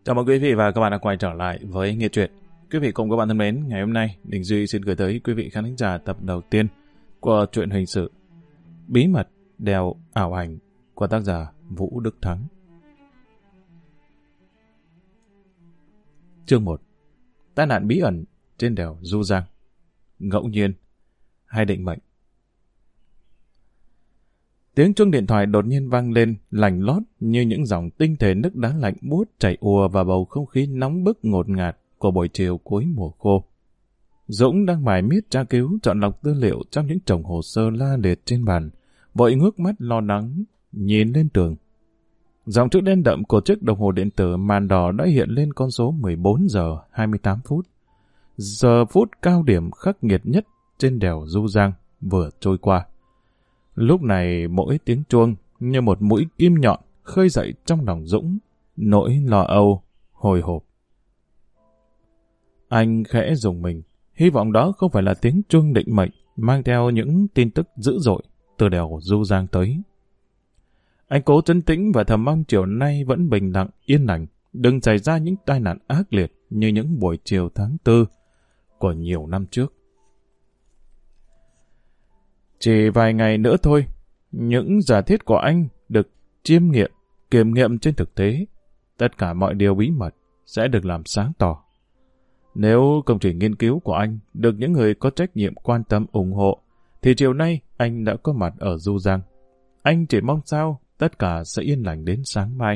Chào mừng quý vị và các bạn đã quay trở lại với Nghe Truyện. Quý vị cùng các bạn thân mến, ngày hôm nay Đình Duy xin gửi tới quý vị khán thính giả tập đầu tiên của truyện hình sự Bí mật đèo ảo ảnh của tác giả Vũ Đức Thắng. Chương 1. Tai nạn bí ẩn trên đèo Du Giang. Ngẫu nhiên hay định mệnh? Tiếng chuông điện thoại đột nhiên vang lên, lành lót như những dòng tinh thể nước đá lạnh buốt chảy ùa vào bầu không khí nóng bức ngột ngạt của buổi chiều cuối mùa khô. Dũng đang mải miết tra cứu chọn lọc tư liệu trong những chồng hồ sơ la liệt trên bàn, vội ngước mắt lo lắng nhìn lên tường. Dòng chữ đen đậm của chiếc đồng hồ điện tử màn đỏ đã hiện lên con số 14 giờ 28 phút. Giờ phút cao điểm khắc nghiệt nhất trên đèo Du Giang vừa trôi qua. Lúc này mỗi tiếng chuông như một mũi kim nhọn khơi dậy trong lòng Dũng, nỗi lo âu, hồi hộp. Anh khẽ rùng mình, hy vọng đó không phải là tiếng chuông định mệnh mang theo những tin tức dữ dội từ đèo Du Giang tới. Anh cố trấn tĩnh và thầm mong chiều nay vẫn bình lặng, yên lành, đừng xảy ra những tai nạn ác liệt như những buổi chiều tháng 4 của nhiều năm trước. Chỉ vài ngày nữa thôi, những giả thiết của anh được kiểm nghiệm trên thực tế. Tất cả mọi điều bí mật sẽ được làm sáng tỏ. Nếu công trình nghiên cứu của anh được những người có trách nhiệm quan tâm ủng hộ, thì chiều nay anh đã có mặt ở Du Giang. Anh chỉ mong sao tất cả sẽ yên lành đến sáng mai.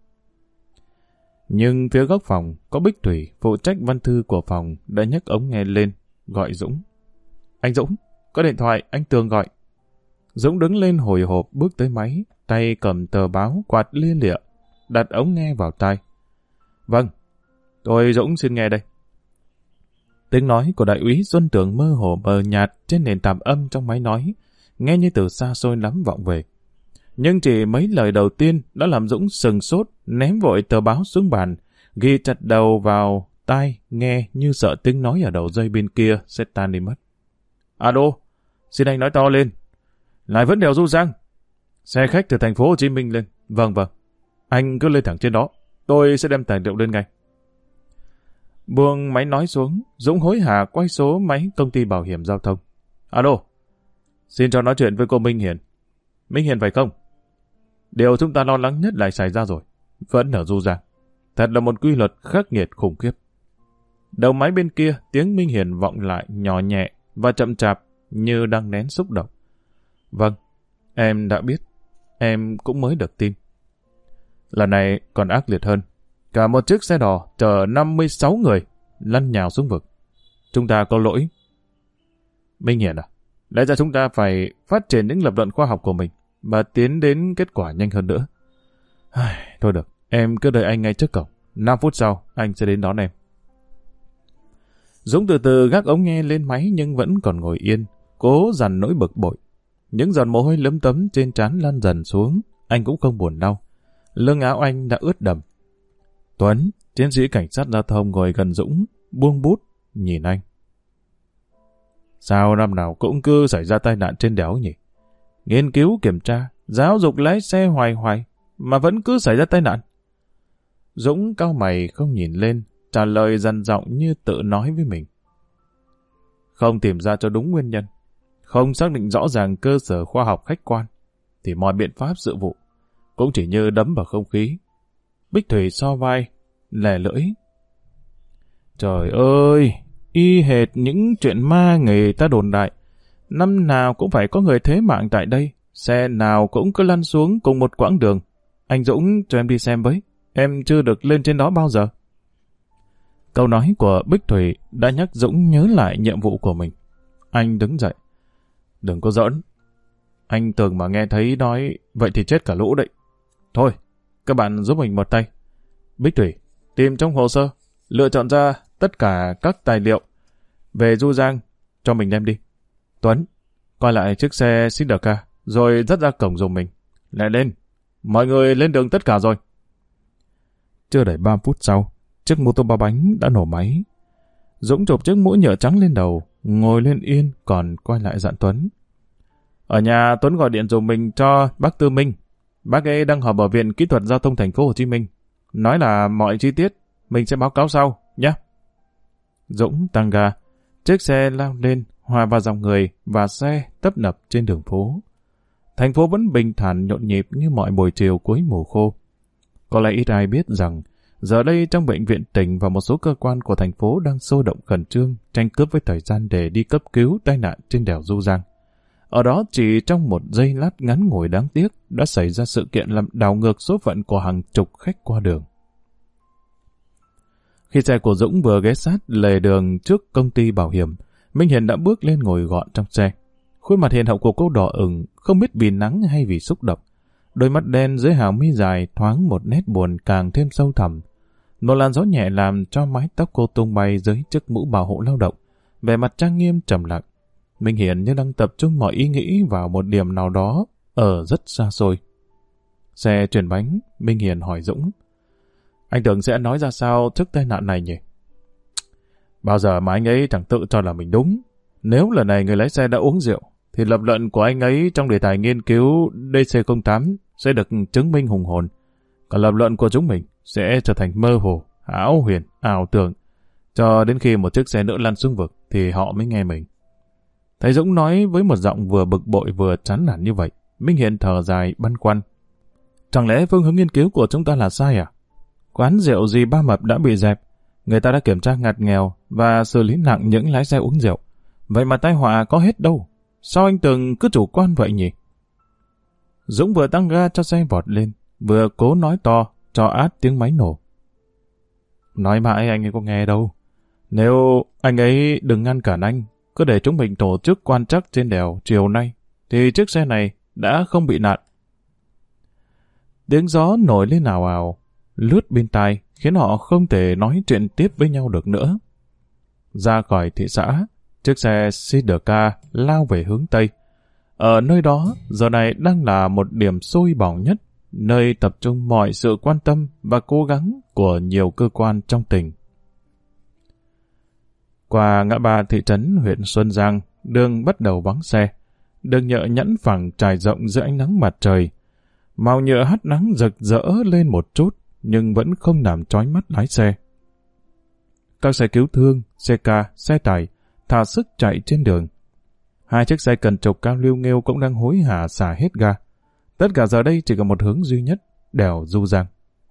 Nhưng phía góc phòng có Bích Thủy, phụ trách văn thư của phòng, đã nhấc ống nghe lên, gọi Dũng. Anh Dũng, có điện thoại, anh Tường gọi. Dũng đứng lên hồi hộp bước tới máy, tay cầm tờ báo quạt lia lịa, đặt ống nghe vào tai. Vâng, tôi Dũng xin nghe đây. Tiếng nói của đại úy Xuân Tường mơ hồ mờ nhạt trên nền tạp âm trong máy nói, nghe như từ xa xôi lắm vọng về. Nhưng chỉ mấy lời đầu tiên đã làm Dũng sừng sốt, ném vội tờ báo xuống bàn, ghi chặt đầu vào tai nghe như sợ tiếng nói ở đầu dây bên kia sẽ tan đi mất. Alo, xin anh nói to lên. Lại vẫn đèo Du Giang. Xe khách từ thành phố Hồ Chí Minh lên. Vâng. Anh cứ lên thẳng trên đó. Tôi sẽ đem tài liệu lên ngay. Buông máy nói xuống, Dũng hối hả quay số máy công ty bảo hiểm giao thông. Alo, xin cho nói chuyện với cô Minh Hiền. Minh Hiền phải không? Điều chúng ta lo lắng nhất lại xảy ra rồi. Vẫn ở Du Giang. Thật là một quy luật khắc nghiệt khủng khiếp. Đầu máy bên kia, tiếng Minh Hiền vọng lại nhỏ nhẹ và chậm chạp như đang nén xúc động. Vâng, em đã biết. Em cũng mới được tin. Lần này còn ác liệt hơn. Cả một chiếc xe đò chở 56 người lăn nhào xuống vực. Chúng ta có lỗi. Minh Hiền à, lẽ ra chúng ta phải phát triển những lập luận khoa học của mình và tiến đến kết quả nhanh hơn nữa. Thôi được, em cứ đợi anh ngay trước cổng. 5 phút sau, anh sẽ đến đón em. Dũng từ từ gác ống nghe lên máy nhưng vẫn còn ngồi yên, cố dằn nỗi bực bội. Những giọt mồ hôi lấm tấm trên trán lăn dần xuống, anh cũng không buồn đau. Lưng áo anh đã ướt đầm. Tuấn, chiến sĩ cảnh sát giao thông ngồi gần Dũng, buông bút, nhìn anh. Sao năm nào cũng cứ xảy ra tai nạn trên đèo nhỉ? Nghiên cứu kiểm tra, giáo dục lái xe hoài mà vẫn cứ xảy ra tai nạn. Dũng cau mày không nhìn lên, trả lời dằn giọng như tự nói với mình. Không tìm ra cho đúng nguyên nhân, không xác định rõ ràng cơ sở khoa học khách quan, thì mọi biện pháp sự vụ cũng chỉ như đấm vào không khí. Bích Thủy so vai, lè lưỡi. Trời ơi, y hệt những chuyện ma người ta đồn đại. Năm nào cũng phải có người thế mạng tại đây, xe nào cũng cứ lăn xuống cùng một quãng đường. Anh Dũng cho em đi xem với, em chưa được lên trên đó bao giờ. Câu nói của Bích Thủy đã nhắc Dũng nhớ lại nhiệm vụ của mình. Anh đứng dậy. Đừng có giỡn. Anh Tường mà nghe thấy nói vậy thì chết cả lũ đấy. Thôi, các bạn giúp mình một tay. Bích Thủy, tìm trong hồ sơ, lựa chọn ra tất cả các tài liệu về Du Giang cho mình đem đi. Tuấn, coi lại chiếc xe Sidecar, rồi dắt ra cổng dùng mình. Lại lên, mọi người lên đường tất cả rồi. Chưa đầy 3 phút sau, chiếc mô tô 3 bánh đã nổ máy. Dũng chụp chiếc mũ nhựa trắng lên đầu, ngồi lên yên, còn quay lại dặn Tuấn. Ở nhà Tuấn gọi điện dùng mình cho bác Tư Minh. Bác ấy đang họp ở Viện Kỹ thuật Giao thông Thành phố Hồ Chí Minh. Nói là mọi chi tiết mình sẽ báo cáo sau, nhé. Dũng tăng ga, chiếc xe lao lên, hòa vào dòng người và xe tấp nập trên đường phố. Thành phố vẫn bình thản nhộn nhịp như mọi buổi chiều cuối mùa khô. Có lẽ ít ai biết rằng, giờ đây trong bệnh viện tỉnh và một số cơ quan của thành phố đang sôi động khẩn trương, tranh cướp với thời gian để đi cấp cứu tai nạn trên đèo Du Giang. Ở đó chỉ trong một giây lát ngắn ngủi đáng tiếc đã xảy ra sự kiện làm đảo ngược số phận của hàng chục khách qua đường. Khi xe của Dũng vừa ghé sát lề đường trước công ty bảo hiểm, Minh Hiền đã bước lên ngồi gọn trong xe. Khuôn mặt hiền hậu của cô đỏ ửng, không biết vì nắng hay vì xúc động. Đôi mắt đen dưới hàng mi dài thoáng một nét buồn càng thêm sâu thẳm. Một làn gió nhẹ làm cho mái tóc cô tung bay dưới chiếc mũ bảo hộ lao động, vẻ mặt trang nghiêm trầm lặng. Minh Hiền như đang tập trung mọi ý nghĩ vào một điểm nào đó ở rất xa xôi. Xe chuyển bánh, Minh Hiền hỏi Dũng: Anh tưởng sẽ nói ra sao trước tai nạn này nhỉ? Bao giờ mà anh ấy chẳng tự cho là mình đúng. Nếu lần này người lái xe đã uống rượu, thì lập luận của anh ấy trong đề tài nghiên cứu DC08 sẽ được chứng minh hùng hồn. Còn lập luận của chúng mình sẽ trở thành mơ hồ, ảo huyền, ảo tưởng. Cho đến khi một chiếc xe nữa lăn xuống vực thì họ mới nghe mình. Thấy Dũng nói với một giọng vừa bực bội vừa chán nản như vậy, Minh Hiền thở dài băn khoăn. Chẳng lẽ phương hướng nghiên cứu của chúng ta là sai à? Quán rượu gì Ba Mập đã bị dẹp, người ta đã kiểm tra ngặt nghèo và xử lý nặng những lái xe uống rượu. Vậy mà tai họa có hết đâu. Sao anh Tường cứ chủ quan vậy nhỉ? Dũng vừa tăng ga cho xe vọt lên, vừa cố nói to cho át tiếng máy nổ. Nói mãi anh ấy có nghe đâu. Nếu anh ấy đừng ngăn cản anh, cứ để chúng mình tổ chức quan trắc trên đèo chiều nay, thì chiếc xe này đã không bị nạn. Tiếng gió nổi lên ào ào, lướt bên tai, khiến họ không thể nói chuyện tiếp với nhau được nữa. Ra khỏi thị xã, chiếc xe Sidecar lao về hướng Tây. Ở nơi đó, giờ này đang là một điểm sôi bỏng nhất, nơi tập trung mọi sự quan tâm và cố gắng của nhiều cơ quan trong tỉnh. Qua ngã ba thị trấn huyện Xuân Giang, đường bắt đầu vắng xe. Đường nhựa nhẵn phẳng trải rộng dưới ánh nắng mặt trời. Màu nhựa hắt nắng rực rỡ lên một chút, nhưng vẫn không làm chói mắt lái xe. Các xe cứu thương, xe ca, xe tải thả sức chạy trên đường. Hai chiếc xe cần trục cao liêu nghêu cũng đang hối hả xả hết ga. Tất cả giờ đây chỉ có một hướng duy nhất, đèo Du Giang.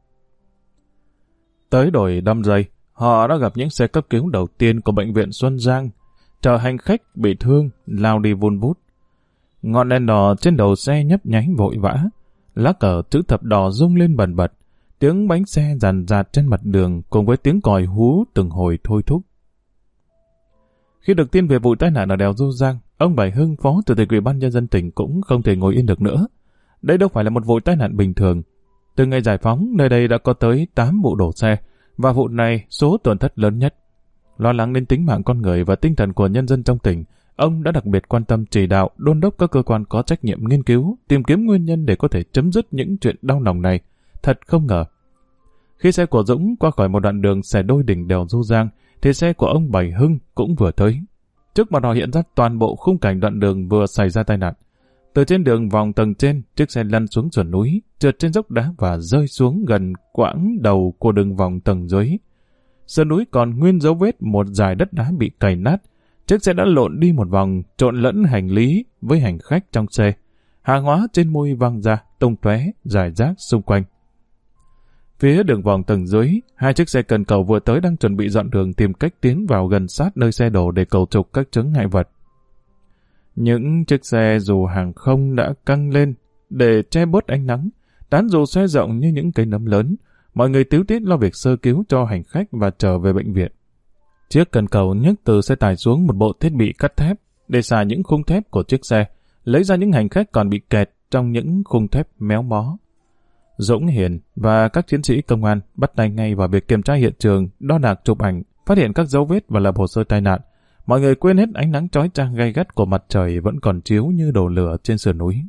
Tới đồi Đâm Dây, họ đã gặp những xe cấp cứu đầu tiên của bệnh viện Xuân Giang, chở hành khách bị thương lao đi vun vút. Ngọn đèn đỏ trên đầu xe nhấp nháy vội vã, lá cờ chữ thập đỏ rung lên bần bật, tiếng bánh xe dàn dạt trên mặt đường cùng với tiếng còi hú từng hồi thôi thúc. Khi được tin về vụ tai nạn ở đèo Du Giang, ông Bảy Hưng, Phó Chủ tịch Ủy ban Nhân dân tỉnh cũng không thể ngồi yên được nữa. Đây đâu phải là một vụ tai nạn bình thường. Từ ngày giải phóng, nơi đây đã có tới 8 vụ đổ xe, và vụ này số tổn thất lớn nhất. Lo lắng đến tính mạng con người và tinh thần của nhân dân trong tỉnh, ông đã đặc biệt quan tâm chỉ đạo, đôn đốc các cơ quan có trách nhiệm nghiên cứu, tìm kiếm nguyên nhân để có thể chấm dứt những chuyện đau lòng này. Thật không ngờ. Khi xe của Dũng qua khỏi một đoạn đường xẻ đôi đỉnh đèo Du Giang, thì xe của ông Bảy Hưng cũng vừa tới. Trước mặt họ hiện ra toàn bộ khung cảnh đoạn đường vừa xảy ra tai nạn. Từ trên đường vòng tầng trên, chiếc xe lăn xuống sườn núi, trượt trên dốc đá và rơi xuống gần quãng đầu của đường vòng tầng dưới. Sườn núi còn nguyên dấu vết một dải đất đá bị cày nát. Chiếc xe đã lộn đi một vòng, trộn lẫn hành lý với hành khách trong xe. Hàng hóa trên môi văng ra, tung tóe, rải rác xung quanh. Phía đường vòng tầng dưới, hai chiếc xe cần cầu vừa tới đang chuẩn bị dọn đường tìm cách tiến vào gần sát nơi xe đổ để cầu trục các chướng ngại vật. Những chiếc xe dù hàng không đã căng lên để che bớt ánh nắng, tán dù xe rộng như những cây nấm lớn. Mọi người tíu tít lo việc sơ cứu cho hành khách và trở về bệnh viện. Chiếc cần cầu nhấc từ xe tải xuống một bộ thiết bị cắt thép để xả những khung thép của chiếc xe, lấy ra những hành khách còn bị kẹt trong những khung thép méo mó. Dũng, Hiền và các chiến sĩ công an bắt tay ngay vào việc kiểm tra hiện trường, đo đạc chụp ảnh, phát hiện các dấu vết và lập hồ sơ tai nạn. Mọi người quên hết ánh nắng chói chang gay gắt của mặt trời vẫn còn chiếu như đổ lửa trên sườn núi.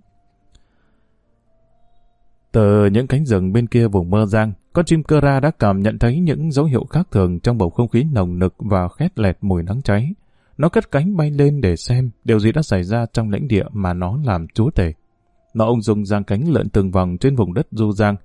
Từ những cánh rừng bên kia vùng Mơ Giang, con chim cơ ra đã cảm nhận thấy những dấu hiệu khác thường trong bầu không khí nồng nực và khét lẹt mùi nắng cháy. Nó cất cánh bay lên để xem điều gì đã xảy ra trong lãnh địa mà nó làm chúa tể. Nó ung dung giang cánh lượn từng vòng trên vùng đất Du Giang,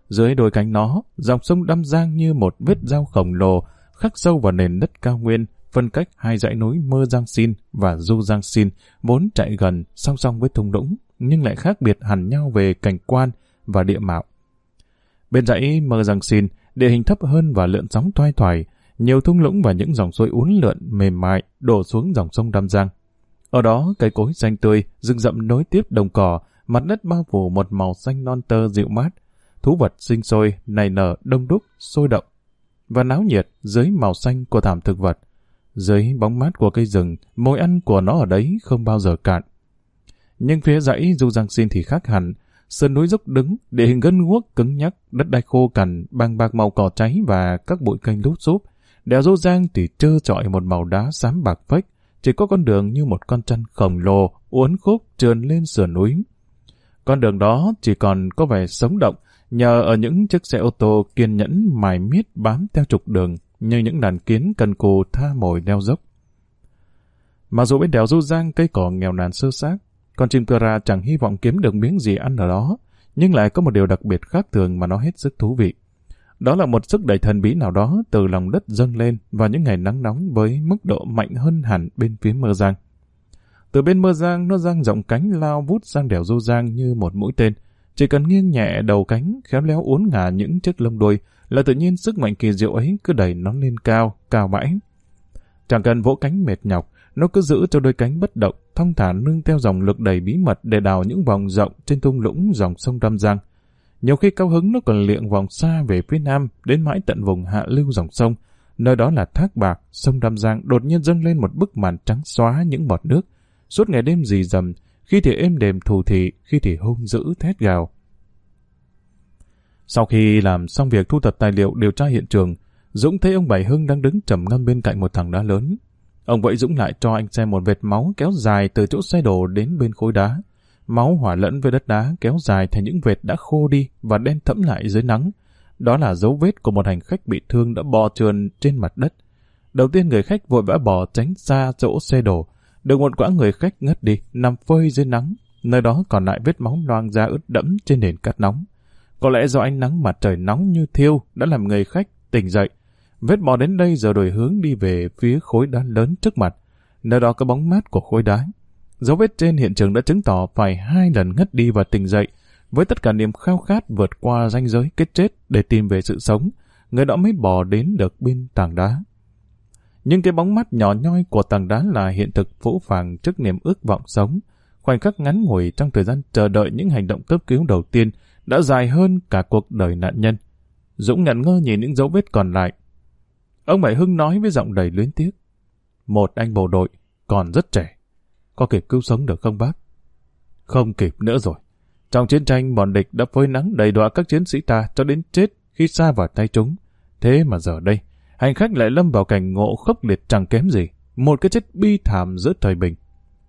Dưới đôi cánh nó, dòng sông Đăm Giang như một vết dao khổng lồ khắc sâu vào nền đất cao nguyên, phân cách hai dãy núi Mơ Giang Sin và Du Giang Sin, vốn chạy gần song song với thung lũng, nhưng lại khác biệt hẳn nhau về cảnh quan và địa mạo. Bên dãy Mơ Giang Sin, địa hình thấp hơn và lượn sóng thoai thoải, nhiều thung lũng và những dòng suối uốn lượn mềm mại đổ xuống dòng sông Đăm Giang. Ở đó, cây cối xanh tươi, rừng rậm nối tiếp đồng cỏ, mặt đất bao phủ một màu xanh non tơ dịu mát. Thú vật sinh sôi, nảy nở đông đúc, sôi động và náo nhiệt dưới màu xanh của thảm thực vật. Dưới bóng mát của cây rừng, mồi ăn của nó ở đấy không bao giờ cạn. Nhưng phía dãy Du Giang Sin thì khác hẳn. Sơn núi dốc đứng, địa hình gân guốc cứng nhắc, đất đai khô cằn, bàng bạc màu cỏ cháy và các bụi cây lúp xúp. Đèo Du Giang thì trơ trọi một màu đá xám bạc phách, chỉ có con đường như một con trăn khổng lồ uốn khúc trườn lên sườn núi. Con đường đó chỉ còn có vẻ sống động nhờ ở những chiếc xe ô tô kiên nhẫn mải miết bám theo trục đường như những đàn kiến cần cù tha mồi leo dốc. Mặc dù bên đèo Du Giang cây cỏ nghèo nàn sơ xác, con chim cơ ra chẳng hy vọng kiếm được miếng gì ăn ở đó, nhưng lại có một điều đặc biệt khác thường mà nó hết sức thú vị. Đó là một sức đẩy thần bí nào đó từ lòng đất dâng lên vào những ngày nắng nóng với mức độ mạnh hơn hẳn bên phía Mơ Giang. Từ bên Mơ Giang, nó dang rộng cánh lao vút sang đèo Du Giang như một mũi tên. Chỉ cần nghiêng nhẹ đầu cánh, khéo léo uốn ngả những chiếc lông đuôi là tự nhiên sức mạnh kỳ diệu ấy cứ đẩy nó lên cao, cao mãi. Chẳng cần vỗ cánh mệt nhọc, nó cứ giữ cho đôi cánh bất động, thong thả nương theo dòng lực đầy bí mật để đào những vòng rộng trên thung lũng dòng sông Đăm Giang. Nhiều khi cao hứng nó còn liệng vòng xa về phía nam đến mãi tận vùng hạ lưu dòng sông, nơi đó là thác bạc. Sông Đăm Giang đột nhiên dâng lên một bức màn trắng xóa những bọt nước, suốt ngày đêm rì rầm, khi thì êm đềm thù thị, khi thì hung dữ thét gào. Sau khi làm xong việc thu thập tài liệu điều tra hiện trường, Dũng thấy ông Bảy Hưng đang đứng trầm ngâm bên cạnh một tảng đá lớn. Ông vẫy Dũng lại cho anh xem một vệt máu kéo dài từ chỗ xe đổ đến bên khối đá. Máu hòa lẫn với đất đá kéo dài thành những vệt đã khô đi và đen thẫm lại dưới nắng. Đó là dấu vết của một hành khách bị thương đã bò trườn trên mặt đất. Đầu tiên người khách vội vã bò tránh xa chỗ xe đổ. Được một quãng người khách ngất đi, nằm phơi dưới nắng. Nơi đó còn lại vết máu loang ra ướt đẫm trên nền cát nóng. Có lẽ do ánh nắng mặt trời nóng như thiêu đã làm người khách tỉnh dậy. Vết bò đến đây giờ đổi hướng đi về phía khối đá lớn trước mặt. Nơi đó có bóng mát của khối đá. Dấu vết trên hiện trường đã chứng tỏ phải 2 lần ngất đi và tỉnh dậy. Với tất cả niềm khao khát vượt qua ranh giới cái chết để tìm về sự sống, người đó mới bò đến được bên tảng đá. Nhưng cái bóng mắt nhỏ nhoi của tảng đá là hiện thực phũ phàng trước niềm ước vọng sống. Khoảnh khắc ngắn ngủi trong thời gian chờ đợi những hành động cấp cứu đầu tiên đã dài hơn cả cuộc đời nạn nhân. Dũng ngẩn ngơ nhìn những dấu vết còn lại. Ông Bảy Hưng nói với giọng đầy luyến tiếc: "Một anh bộ đội, còn rất trẻ. Có kịp cứu sống được không bác?" "Không kịp nữa rồi. Trong chiến tranh, bọn địch đã phơi nắng đầy đọa các chiến sĩ ta cho đến chết khi sa vào tay chúng. Thế mà giờ đây, hành khách lại lâm vào cảnh ngộ khốc liệt chẳng kém gì. Một cái chết bi thảm giữa thời bình.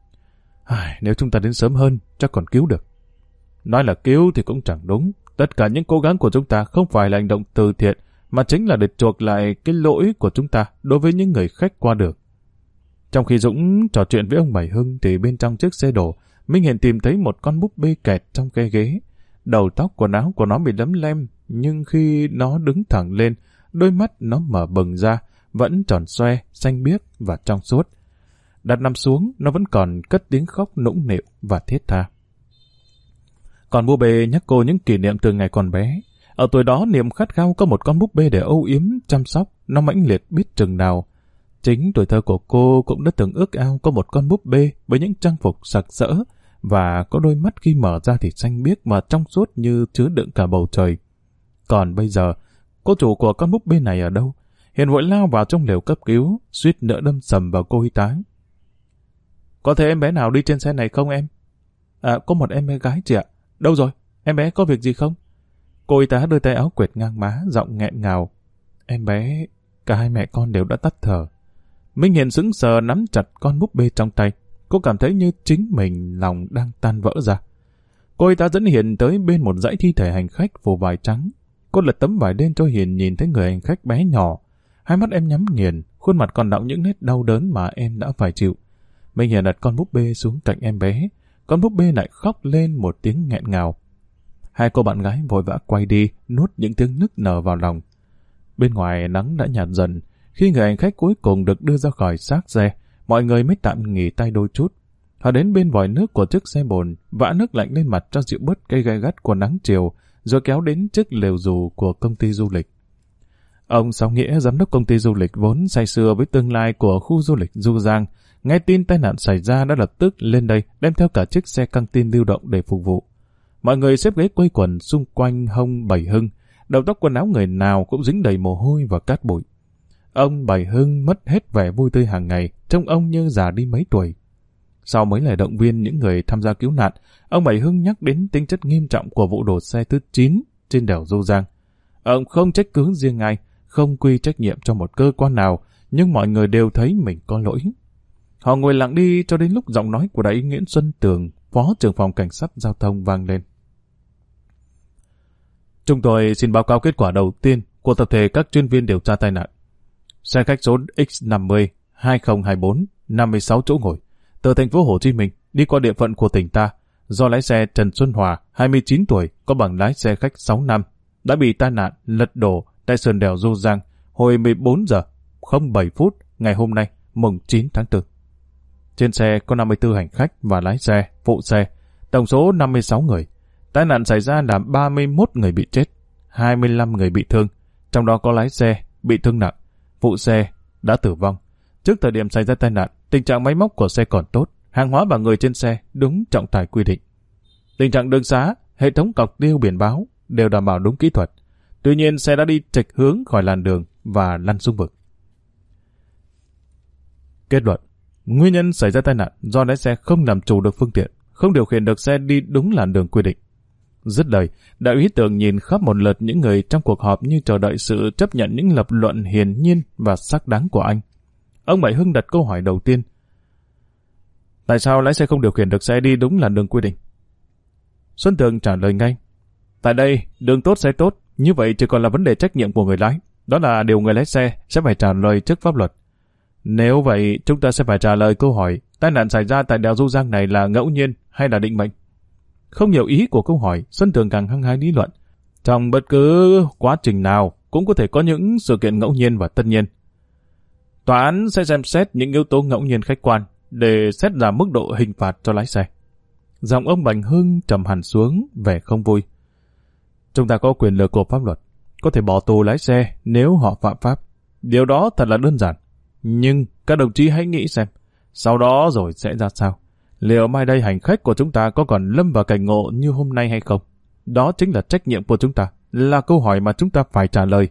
Nếu chúng ta đến sớm hơn, chắc còn cứu được." Nói là cứu thì cũng chẳng đúng. Tất cả những cố gắng của chúng ta không phải là hành động từ thiện, mà chính là để chuộc lại cái lỗi của chúng ta đối với những người khách qua đường. Trong khi Dũng trò chuyện với ông Bảy Hưng thì bên trong chiếc xe đổ, Minh Hiền tìm thấy một con búp bê kẹt trong cái ghế. Đầu tóc quần áo của nó bị lấm lem, nhưng khi nó đứng thẳng lên, đôi mắt nó mở bừng ra, vẫn tròn xoe, xanh biếc và trong suốt. Đặt nằm xuống, nó vẫn còn cất tiếng khóc nũng nịu và thiết tha. Còn búp bê nhắc cô những kỷ niệm từ ngày còn bé. Ở tuổi đó, niềm khát khao có một con búp bê để âu yếm, chăm sóc, nó mãnh liệt biết chừng nào. Chính tuổi thơ của cô cũng đã từng ước ao có một con búp bê với những trang phục sặc sỡ và có đôi mắt khi mở ra thì xanh biếc và trong suốt như chứa đựng cả bầu trời. Còn bây giờ, cô chủ của con búp bê này ở đâu? Hiền vội lao vào trong lều cấp cứu, suýt nữa đâm sầm vào cô y tá. "Có thể em bé nào đi trên xe này không em?" Có một em bé gái chị ạ." "Đâu rồi? Em bé có việc gì không?" Cô y tá đưa tay áo quệt ngang má, giọng nghẹn ngào. "Em bé, cả hai mẹ con đều đã tắt thở." Minh Hiền sững sờ nắm chặt con búp bê trong tay. Cô cảm thấy như chính mình lòng đang tan vỡ ra. Cô y tá dẫn Hiền tới bên một dãy thi thể hành khách phủ vải trắng. Cô lật tấm vải lên cho Hiền nhìn thấy người hành khách bé nhỏ. Hai mắt em nhắm nghiền, khuôn mặt còn đọng những nét đau đớn mà em đã phải chịu. Minh Hiền đặt con búp bê xuống cạnh em bé. Con búp bê lại khóc lên một tiếng nghẹn ngào. Hai cô bạn gái vội vã quay đi, nuốt những tiếng nức nở vào lòng. Bên ngoài nắng đã nhạt dần, khi người hành khách cuối cùng được đưa ra khỏi xác xe, mọi người mới tạm nghỉ tay đôi chút. Họ đến bên vòi nước của chiếc xe bồn, vã nước lạnh lên mặt cho dịu bớt cây gai gắt của nắng chiều, rồi kéo đến chiếc lều dù của công ty du lịch. Ông Sáu Nghĩa, giám đốc công ty du lịch vốn say sưa với tương lai của khu du lịch Du Giang, nghe tin tai nạn xảy ra đã lập tức lên đây đem theo cả chiếc xe căng tin lưu động để phục vụ. Mọi người xếp ghế quây quần xung quanh hông Bảy Hưng, đầu tóc quần áo người nào cũng dính đầy mồ hôi và cát bụi. Ông Bảy Hưng mất hết vẻ vui tươi hàng ngày, trông ông như già đi mấy tuổi. Sau mấy lời động viên những người tham gia cứu nạn, ông Bảy Hưng nhắc đến tính chất nghiêm trọng của vụ đổ xe thứ 9 trên đèo Du Giang. Ông không trách cứ riêng ai, không quy trách nhiệm cho một cơ quan nào, nhưng mọi người đều thấy mình có lỗi. Họ ngồi lặng đi cho đến lúc giọng nói của đại úy Nguyễn Xuân Tường, phó trưởng phòng cảnh sát giao thông vang lên. Chúng tôi xin báo cáo kết quả đầu tiên của tập thể các chuyên viên điều tra tai nạn. Xe khách số X50 2024 56 chỗ ngồi từ thành phố Hồ Chí Minh đi qua địa phận của tỉnh ta, do lái xe Trần Xuân Hòa 29 tuổi có bằng lái xe khách 6 năm đã bị tai nạn lật đổ tại sườn đèo Du Giang hồi 14 giờ 07 phút ngày hôm nay mùng 9 tháng 4. Trên xe có 54 hành khách và lái xe, phụ xe, tổng số 56 người. Tai nạn xảy ra làm 31 người bị chết, 25 người bị thương, trong đó có lái xe bị thương nặng, phụ xe đã tử vong. Trước thời điểm xảy ra tai nạn, tình trạng máy móc của xe còn tốt, hàng hóa và người trên xe đúng trọng tải quy định. Tình trạng đường xá, hệ thống cọc tiêu biển báo đều đảm bảo đúng kỹ thuật. Tuy nhiên xe đã đi chệch hướng khỏi làn đường và lăn xuống vực. Kết luận: nguyên nhân xảy ra tai nạn do lái xe không làm chủ được phương tiện, không điều khiển được xe đi đúng làn đường quy định. Dứt lời, đại úy Tường nhìn khắp một lượt những người trong cuộc họp như chờ đợi sự chấp nhận những lập luận hiển nhiên và xác đáng của anh. Ông Bảy Hưng đặt câu hỏi đầu tiên: tại sao lái xe không điều khiển được xe đi đúng làn đường quy định? Xuân Tường trả lời ngay: tại đây, đường tốt xe tốt, như vậy chỉ còn là vấn đề trách nhiệm của người lái. Đó là điều người lái xe sẽ phải trả lời trước pháp luật. Nếu vậy, chúng ta sẽ phải trả lời câu hỏi tai nạn xảy ra tại đèo Du Giang này là ngẫu nhiên hay là định mệnh? Không hiểu ý của câu hỏi, Xuân Tường càng hăng hái lý luận. Trong bất cứ quá trình nào cũng có thể có những sự kiện ngẫu nhiên và tất nhiên. Tòa án sẽ xem xét những yếu tố ngẫu nhiên khách quan để xét giảm mức độ hình phạt cho lái xe. Giọng ông Bành Hưng trầm hẳn xuống, vẻ không vui. Chúng ta có quyền lực của pháp luật, có thể bỏ tù lái xe nếu họ phạm pháp. Điều đó thật là đơn giản. Nhưng các đồng chí hãy nghĩ xem, sau đó rồi sẽ ra sao? Liệu mai đây hành khách của chúng ta có còn lâm vào cảnh ngộ như hôm nay hay không? Đó chính là trách nhiệm của chúng ta, là câu hỏi mà chúng ta phải trả lời.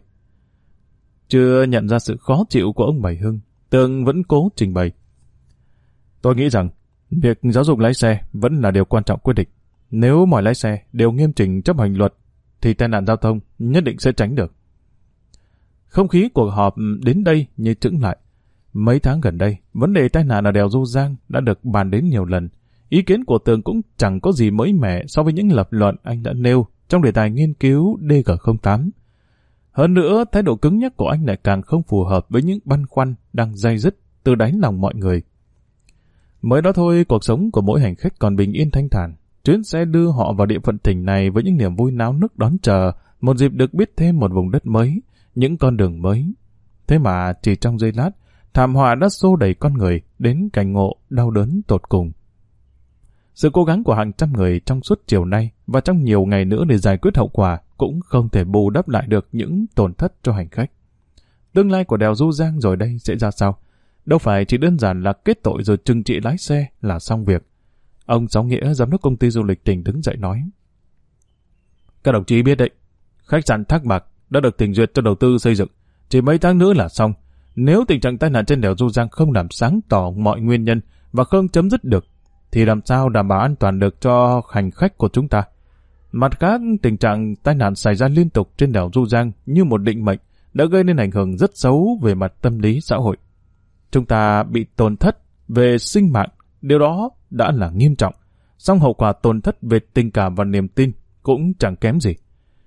Chưa nhận ra sự khó chịu của ông Bảy Hưng, Tường vẫn cố trình bày. Tôi nghĩ rằng, việc giáo dục lái xe vẫn là điều quan trọng quyết định. Nếu mọi lái xe đều nghiêm chỉnh chấp hành luật, thì tai nạn giao thông nhất định sẽ tránh được. Không khí cuộc họp đến đây như chững lại. Mấy tháng gần đây, vấn đề tai nạn ở đèo Du Giang đã được bàn đến nhiều lần. Ý kiến của Tường cũng chẳng có gì mới mẻ so với những lập luận anh đã nêu trong đề tài nghiên cứu DG08. Hơn nữa, thái độ cứng nhắc của anh lại càng không phù hợp với những băn khoăn đang day dứt từ đáy lòng mọi người. Mới đó thôi, cuộc sống của mỗi hành khách còn bình yên thanh thản. Chuyến xe đưa họ vào địa phận tỉnh này với những niềm vui náo nức đón chờ, một dịp được biết thêm một vùng đất mới, những con đường mới. Thế mà chỉ trong giây lát, thảm họa đã xô đẩy con người đến cảnh ngộ đau đớn tột cùng. Sự cố gắng của hàng trăm người trong suốt chiều nay và trong nhiều ngày nữa để giải quyết hậu quả cũng không thể bù đắp lại được những tổn thất cho hành khách. Tương lai của đèo Du Giang rồi đây sẽ ra sao? Đâu phải chỉ đơn giản là kết tội rồi trừng trị lái xe là xong việc. Ông Sáu Nghĩa, giám đốc công ty du lịch tỉnh đứng dậy nói: các đồng chí biết đấy, khách sạn Thác Bạc đã được tỉnh duyệt cho đầu tư xây dựng, chỉ mấy tháng nữa là xong. Nếu tình trạng tai nạn trên đèo Du Giang không làm sáng tỏ mọi nguyên nhân và không chấm dứt được, thì làm sao đảm bảo an toàn được cho hành khách của chúng ta? Mặt khác, tình trạng tai nạn xảy ra liên tục trên đèo Du Giang như một định mệnh đã gây nên ảnh hưởng rất xấu về mặt tâm lý xã hội. Chúng ta bị tổn thất về sinh mạng, điều đó đã là nghiêm trọng, song hậu quả tổn thất về tình cảm và niềm tin cũng chẳng kém gì.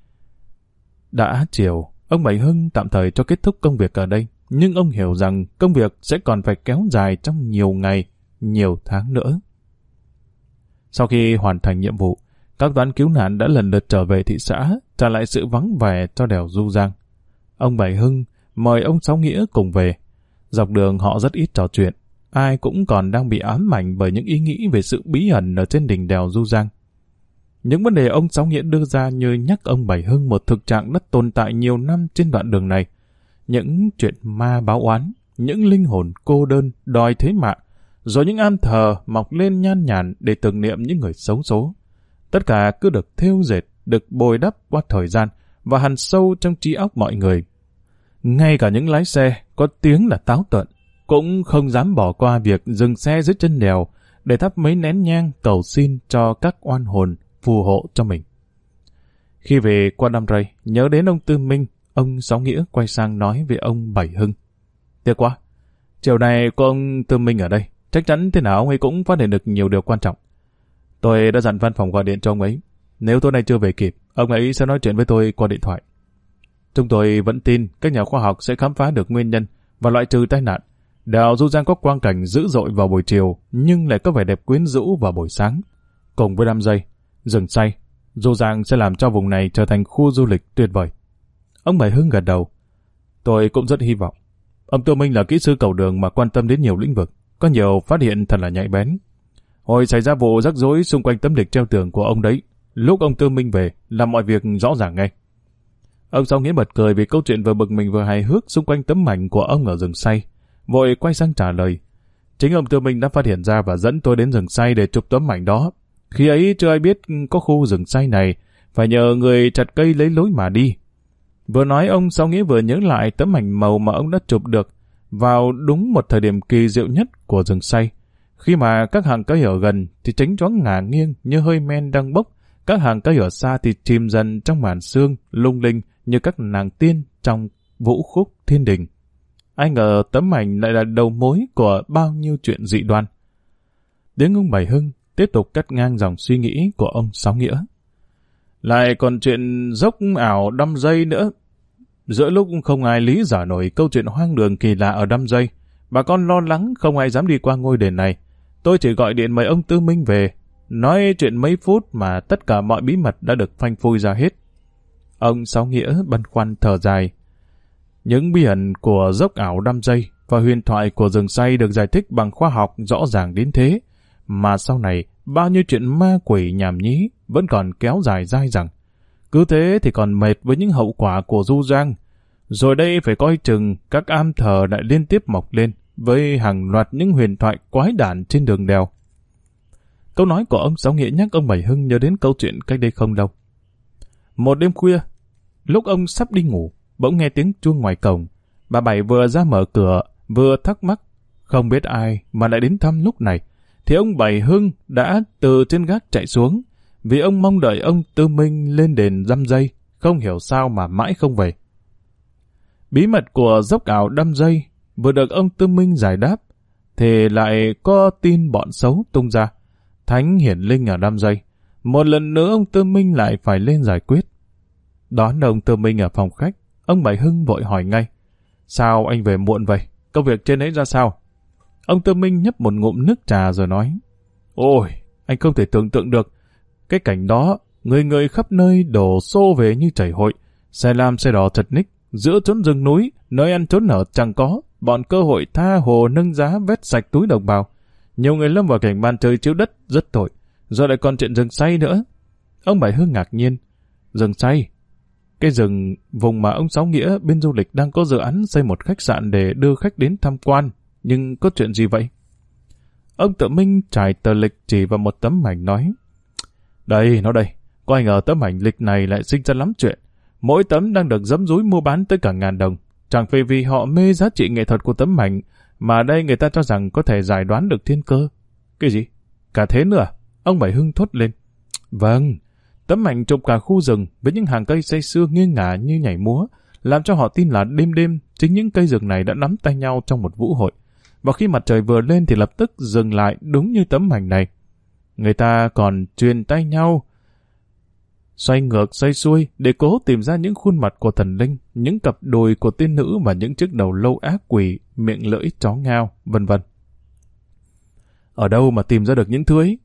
Đã chiều, ông Bảy Hưng tạm thời cho kết thúc công việc ở đây, nhưng ông hiểu rằng công việc sẽ còn phải kéo dài trong nhiều ngày, nhiều tháng nữa. Sau khi hoàn thành nhiệm vụ, Các toán cứu nạn đã lần lượt trở về thị xã, trả lại sự vắng vẻ cho đèo Du Giang. Ông Bảy Hưng mời ông Sáu Nghĩa cùng về. Dọc đường họ rất ít trò chuyện, ai cũng còn đang bị ám ảnh bởi những ý nghĩ về sự bí ẩn ở trên đỉnh đèo Du Giang. Những vấn đề ông Sáu Nghĩa đưa ra như nhắc ông Bảy Hưng một thực trạng đã tồn tại nhiều năm trên đoạn đường này. Những chuyện ma báo oán, những linh hồn cô đơn đòi thế mạng, rồi những am thờ mọc lên nhan nhản để tưởng niệm những người xấu số. Tất cả cứ được thêu dệt, được bồi đắp qua thời gian và hằn sâu trong trí óc mọi người. Ngay cả những lái xe có tiếng là táo tợn cũng không dám bỏ qua việc dừng xe dưới chân đèo để thắp mấy nén nhang cầu xin cho các oan hồn phù hộ cho mình. Khi về qua Đam Rây, nhớ đến ông Tư Minh, ông Sáu Nghĩa quay sang nói với ông Bảy Hưng: Tiếc quá, chiều nay có ông Tư Minh ở đây, chắc chắn thế nào ông ấy cũng phát hiện được nhiều điều quan trọng. Tôi đã dặn văn phòng gọi điện cho ông ấy. Nếu tối nay chưa về kịp, ông ấy sẽ nói chuyện với tôi qua điện thoại. Chúng tôi vẫn tin các nhà khoa học sẽ khám phá được nguyên nhân và loại trừ tai nạn. Đèo Du Giang có quang cảnh dữ dội vào buổi chiều, nhưng lại có vẻ đẹp quyến rũ vào buổi sáng. Cùng với 5 giây, rừng say, Du Giang sẽ làm cho vùng này trở thành khu du lịch tuyệt vời. Ông Bảy Hưng gật đầu. Tôi cũng rất hy vọng. Ông Tư Minh là kỹ sư cầu đường mà quan tâm đến nhiều lĩnh vực, có nhiều phát hiện thật là nhạy bén. Hồi xảy ra vụ rắc rối xung quanh tấm lịch treo tường của ông đấy, lúc ông Tư Minh về, làm mọi việc rõ ràng ngay. Ông Sáu Nghĩa bật cười vì câu chuyện vừa bực mình vừa hài hước xung quanh tấm ảnh của ông ở rừng say, vội quay sang trả lời. Chính ông Tư Minh đã phát hiện ra và dẫn tôi đến rừng say để chụp tấm ảnh đó. Khi ấy chưa ai biết có khu rừng say này, phải nhờ người chặt cây lấy lối mà đi. Vừa nói ông Sáu Nghĩa vừa nhớ lại tấm ảnh màu mà ông đã chụp được vào đúng một thời điểm kỳ diệu nhất của rừng say. Khi mà các hàng cây ở gần thì chánh choáng ngả nghiêng như hơi men đang bốc, các hàng cây ở xa thì chìm dần trong màn sương lung linh như các nàng tiên trong vũ khúc thiên đình. Ai ngờ tấm ảnh lại là đầu mối của bao nhiêu chuyện dị đoan. Tiếng ông Bảy Hưng tiếp tục cắt ngang dòng suy nghĩ của ông Sáu Nghĩa. Lại còn chuyện dốc ảo Đâm Dây nữa. Giữa lúc không ai lý giải nổi câu chuyện hoang đường kỳ lạ ở Đâm Dây, bà con lo lắng không ai dám đi qua ngôi đền này. Tôi chỉ gọi điện mời ông Tư Minh về, nói chuyện mấy phút mà tất cả mọi bí mật đã được phanh phui ra hết. Ông Sáu Nghĩa băn khoăn thở dài. Những bí ẩn của dốc ảo Đâm Dây và huyền thoại của rừng say được giải thích bằng khoa học rõ ràng đến thế, mà sau này bao nhiêu chuyện ma quỷ nhảm nhí vẫn còn kéo dài dai dẳng. Cứ thế thì còn mệt với những hậu quả của Du Giang. Rồi đây phải coi chừng các am thờ lại liên tiếp mọc lên với hàng loạt những huyền thoại quái đản trên đường đèo. Câu nói của ông Sáu Nghĩa nhắc ông Bảy Hưng nhớ đến câu chuyện cách đây không lâu. Một đêm khuya, lúc ông sắp đi ngủ, bỗng nghe tiếng chuông ngoài cổng. Bà Bảy vừa ra mở cửa, vừa thắc mắc, không biết ai mà lại đến thăm lúc này, thì ông Bảy Hưng đã từ trên gác chạy xuống, vì ông mong đợi ông Tư Minh lên đền Đâm Dây, không hiểu sao mà mãi không về. Bí mật của dốc ảo Đâm Dây vừa được ông Tư Minh giải đáp, thì lại có tin bọn xấu tung ra. Thánh hiển linh ở Đâm Dây. Một lần nữa ông Tư Minh lại phải lên giải quyết. Đón ông Tư Minh ở phòng khách, ông Bảy Hưng vội hỏi ngay. Sao anh về muộn vậy? Công việc trên ấy ra sao? Ông Tư Minh nhấp một ngụm nước trà rồi nói. Ôi, anh không thể tưởng tượng được. Cái cảnh đó, người người khắp nơi đổ xô về như chảy hội. Xe lam xe đỏ chật ních, giữa chốn rừng núi, nơi ăn trốn ở chẳng có, bọn cơ hội tha hồ nâng giá vét sạch túi đồng bào. Nhiều người lâm vào cảnh ban trời chiếu đất rất tội, rồi lại còn chuyện rừng say nữa. Ông Bảy Hưng ngạc nhiên. Rừng say? Cái rừng vùng mà ông Sáu Nghĩa bên du lịch đang có dự án xây một khách sạn để đưa khách đến tham quan, nhưng có chuyện gì vậy? Ông Tự Minh trải tờ lịch chỉ vào một tấm ảnh nói. Đây, nó đây, có ai ngờ tấm ảnh lịch này lại sinh ra lắm chuyện. Mỗi tấm đang được giấm dúi mua bán tới cả ngàn đồng. Chẳng phải vì họ mê giá trị nghệ thuật của tấm ảnh, mà đây người ta cho rằng có thể giải đoán được thiên cơ. Cái gì? Cả thế nữa à? Ông Bảy Hưng thốt lên. Vâng, tấm ảnh chụp cả khu rừng với những hàng cây xây xưa nghiêng ngả như nhảy múa, làm cho họ tin là đêm đêm chính những cây rừng này đã nắm tay nhau trong một vũ hội. Và khi mặt trời vừa lên thì lập tức dừng lại đúng như tấm ảnh này. Người ta còn truyền tay nhau, xoay ngược xoay xuôi để cố tìm ra những khuôn mặt của thần linh, những cặp đùi của tiên nữ và những chiếc đầu lâu ác quỷ, miệng lưỡi chó ngao, vân vân. Ở đâu mà tìm ra được những thứ ấy?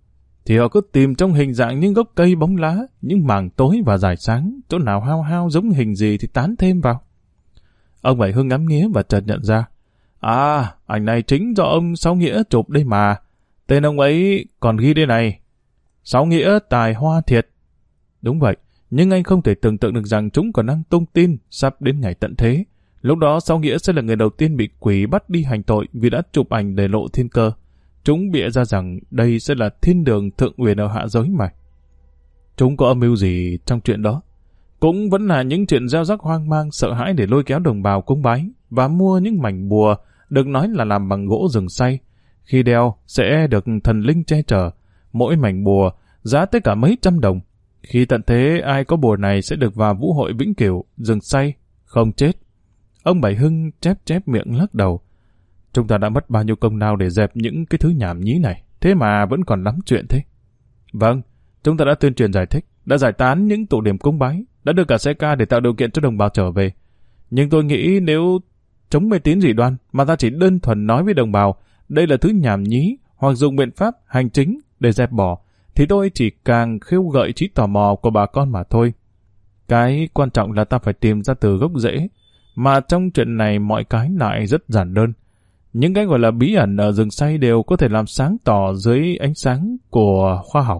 thì họ cứ tìm trong hình dạng những gốc cây bóng lá, những mảng tối và rải sáng, chỗ nào hao hao giống hình gì thì tán thêm vào. Ông Bảy Hưng ngắm nghía và chợt nhận ra, à, ảnh này chính do ông Sáu Nghĩa chụp đây mà. Tên ông ấy còn ghi đây này, Sáu Nghĩa tài hoa thiệt. Đúng vậy, nhưng anh không thể tưởng tượng được rằng chúng còn đang tung tin sắp đến ngày tận thế. Lúc đó Sáu Nghĩa sẽ là người đầu tiên bị quỷ bắt đi hành tội vì đã chụp ảnh để lộ thiên cơ. Chúng bịa ra rằng đây sẽ là thiên đường thượng uyển ở hạ giới mà. Chúng có âm mưu gì trong chuyện đó? Cũng vẫn là những chuyện gieo rắc hoang mang sợ hãi để lôi kéo đồng bào cúng bái và mua những mảnh bùa được nói là làm bằng gỗ rừng xay. Khi đeo sẽ được thần linh che chở. Mỗi mảnh bùa giá tới cả mấy trăm đồng. Khi tận thế ai có bùa này sẽ được vào vũ hội vĩnh cửu, rừng xay, không chết. Ông Bảy Hưng chép miệng lắc đầu. Chúng ta đã mất bao nhiêu công lao để dẹp những cái thứ nhảm nhí này, thế mà vẫn còn lắm chuyện thế. Vâng, chúng ta đã tuyên truyền giải thích, đã giải tán những tụ điểm cúng bái, đã đưa cả xe ca để tạo điều kiện cho đồng bào trở về. Nhưng tôi nghĩ nếu chống mê tín dị đoan mà ta chỉ đơn thuần nói với đồng bào đây là thứ nhảm nhí hoặc dùng biện pháp hành chính để dẹp bỏ, thì tôi chỉ càng khiêu gợi trí tò mò của bà con mà thôi. Cái quan trọng là ta phải tìm ra từ gốc rễ, mà trong chuyện này mọi cái lại rất giản đơn. Những cái gọi là bí ẩn ở rừng xay đều có thể làm sáng tỏ dưới ánh sáng của khoa học.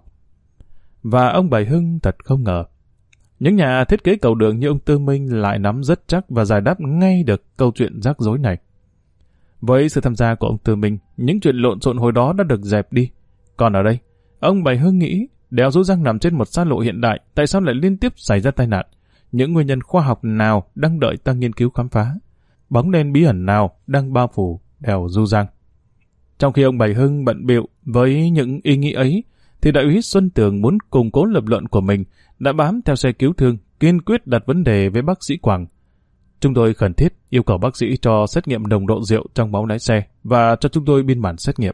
Và ông Bảy Hưng thật không ngờ. Những nhà thiết kế cầu đường như ông Tư Minh lại nắm rất chắc và giải đáp ngay được câu chuyện rắc rối này. Với sự tham gia của ông Tư Minh, những chuyện lộn xộn hồi đó đã được dẹp đi. Còn ở đây, ông Bảy Hưng nghĩ đèo Dô Giang nằm trên một xa lộ hiện đại, tại sao lại liên tiếp xảy ra tai nạn? Những nguyên nhân khoa học nào đang đợi ta nghiên cứu khám phá? Bóng đen bí ẩn nào đang bao phủ đèo Du Giang? Trong khi ông Bảy Hưng bận bịu với những ý nghĩ ấy, thì đại úy Xuân Tường muốn củng cố lập luận của mình, đã bám theo xe cứu thương, kiên quyết đặt vấn đề với bác sĩ Quảng. Chúng tôi khẩn thiết yêu cầu bác sĩ cho xét nghiệm nồng độ rượu trong máu lái xe và cho chúng tôi biên bản xét nghiệm.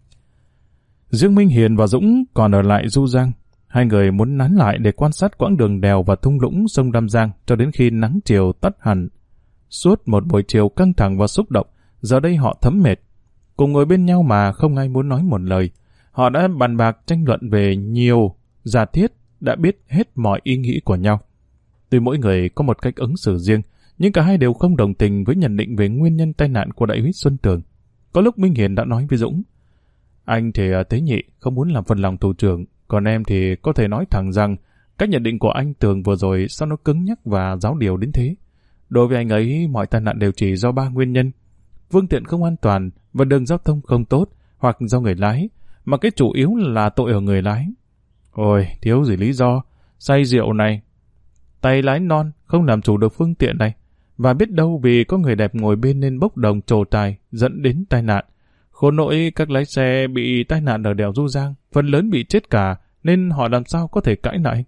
Riêng Minh Hiền và Dũng còn ở lại Du Giang. Hai người muốn nán lại để quan sát quãng đường đèo và thung lũng sông Đam Giang cho đến khi nắng chiều tắt hẳn. Suốt một buổi chiều căng thẳng và xúc động, giờ đây họ thấm mệt. Cùng ngồi bên nhau mà không ai muốn nói một lời. Họ đã bàn bạc tranh luận về nhiều giả thiết, đã biết hết mọi ý nghĩ của nhau. Tuy mỗi người có một cách ứng xử riêng, nhưng cả hai đều không đồng tình với nhận định về nguyên nhân tai nạn của đại úy Xuân Tường. Có lúc Minh Hiền đã nói với Dũng, anh thì tế nhị, không muốn làm phần lòng thủ trưởng, còn em thì có thể nói thẳng rằng cách nhận định của anh Tường vừa rồi sao nó cứng nhắc và giáo điều đến thế. Đối với anh ấy, mọi tai nạn đều chỉ do 3 nguyên nhân: phương tiện không an toàn và đường giao thông không tốt, hoặc do người lái, mà cái chủ yếu là tội ở người lái. Ôi, thiếu gì lý do, say rượu này, tay lái non, không làm chủ được phương tiện này, và biết đâu vì có người đẹp ngồi bên nên bốc đồng trồ tài dẫn đến tai nạn. Khổ nỗi các lái xe bị tai nạn ở đèo Du Giang, phần lớn bị chết cả, nên họ làm sao có thể cãi lại.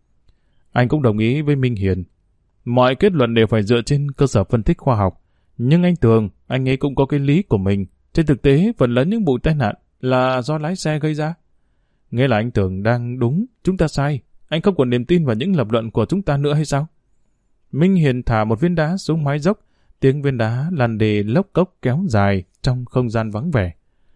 Anh cũng đồng ý với Minh Hiền. Mọi kết luận đều phải dựa trên cơ sở phân tích khoa học. Nhưng anh Tường, anh ấy cũng có cái lý của mình. Trên thực tế, phần lớn những vụ tai nạn là do lái xe gây ra. Nghĩa là anh Tường đang đúng, chúng ta sai. Anh không còn niềm tin vào những lập luận của chúng ta nữa hay sao? Minh Hiền thả một viên đá xuống mái dốc. Tiếng viên đá lăn đi lốc cốc kéo dài trong không gian vắng vẻ.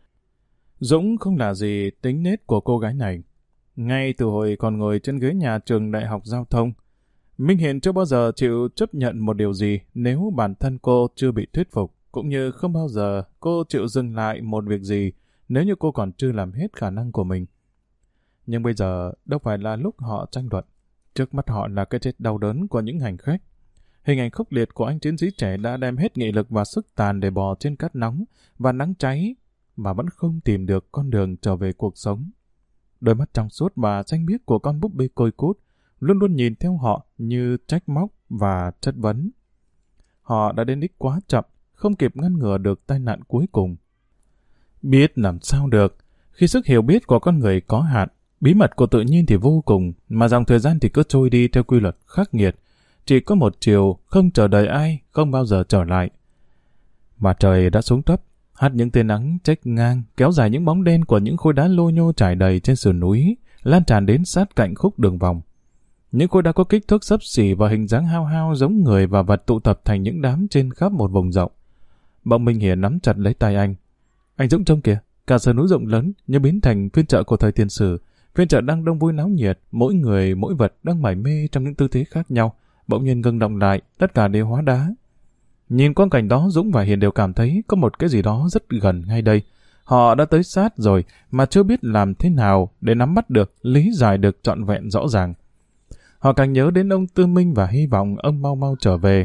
Dũng không là gì tính nết của cô gái này. Ngay từ hồi còn ngồi trên ghế nhà trường đại học giao thông, Minh Hiền chưa bao giờ chịu chấp nhận một điều gì nếu bản thân cô chưa bị thuyết phục, cũng như không bao giờ cô chịu dừng lại một việc gì nếu như cô còn chưa làm hết khả năng của mình. Nhưng bây giờ đâu phải là lúc họ tranh luận. Trước mắt họ là cái chết đau đớn của những hành khách. Hình ảnh khốc liệt của anh chiến sĩ trẻ đã đem hết nghị lực và sức tàn để bò trên cát nóng và nắng cháy mà vẫn không tìm được con đường trở về cuộc sống. Đôi mắt trong suốt và xanh biếc của con búp bê côi cút luôn luôn nhìn theo họ như trách móc và chất vấn. Họ đã đến đích quá chậm, không kịp ngăn ngừa được tai nạn cuối cùng. Biết làm sao được, khi sức hiểu biết của con người có hạn, bí mật của tự nhiên thì vô cùng, mà dòng thời gian thì cứ trôi đi theo quy luật khắc nghiệt. Chỉ có một chiều, không chờ đợi ai, không bao giờ trở lại. Mặt trời đã xuống thấp, hắt những tia nắng chếch ngang, kéo dài những bóng đen của những khối đá lô nhô trải đầy trên sườn núi, lan tràn đến sát cạnh khúc đường vòng. Những khối đá có kích thước xấp xỉ và hình dáng hao hao giống người và vật tụ tập thành những đám trên khắp một vùng rộng. Bỗng Minh Hiền nắm chặt lấy tay anh. Anh Dũng trông kìa, cả sườn núi rộng lớn như biến thành phiên chợ của thời tiền sử, Phiên chợ đang đông vui náo nhiệt, mỗi người mỗi vật đang mải mê trong những tư thế khác nhau, bỗng nhiên ngưng động lại, tất cả đều hóa đá. Nhìn quang cảnh đó, Dũng và Hiền đều cảm thấy có một cái gì đó rất gần ngay đây. Họ đã tới sát rồi mà chưa biết làm thế nào để nắm bắt được, lý giải được trọn vẹn rõ ràng. Họ càng nhớ đến ông Tư Minh và hy vọng ông mau mau trở về.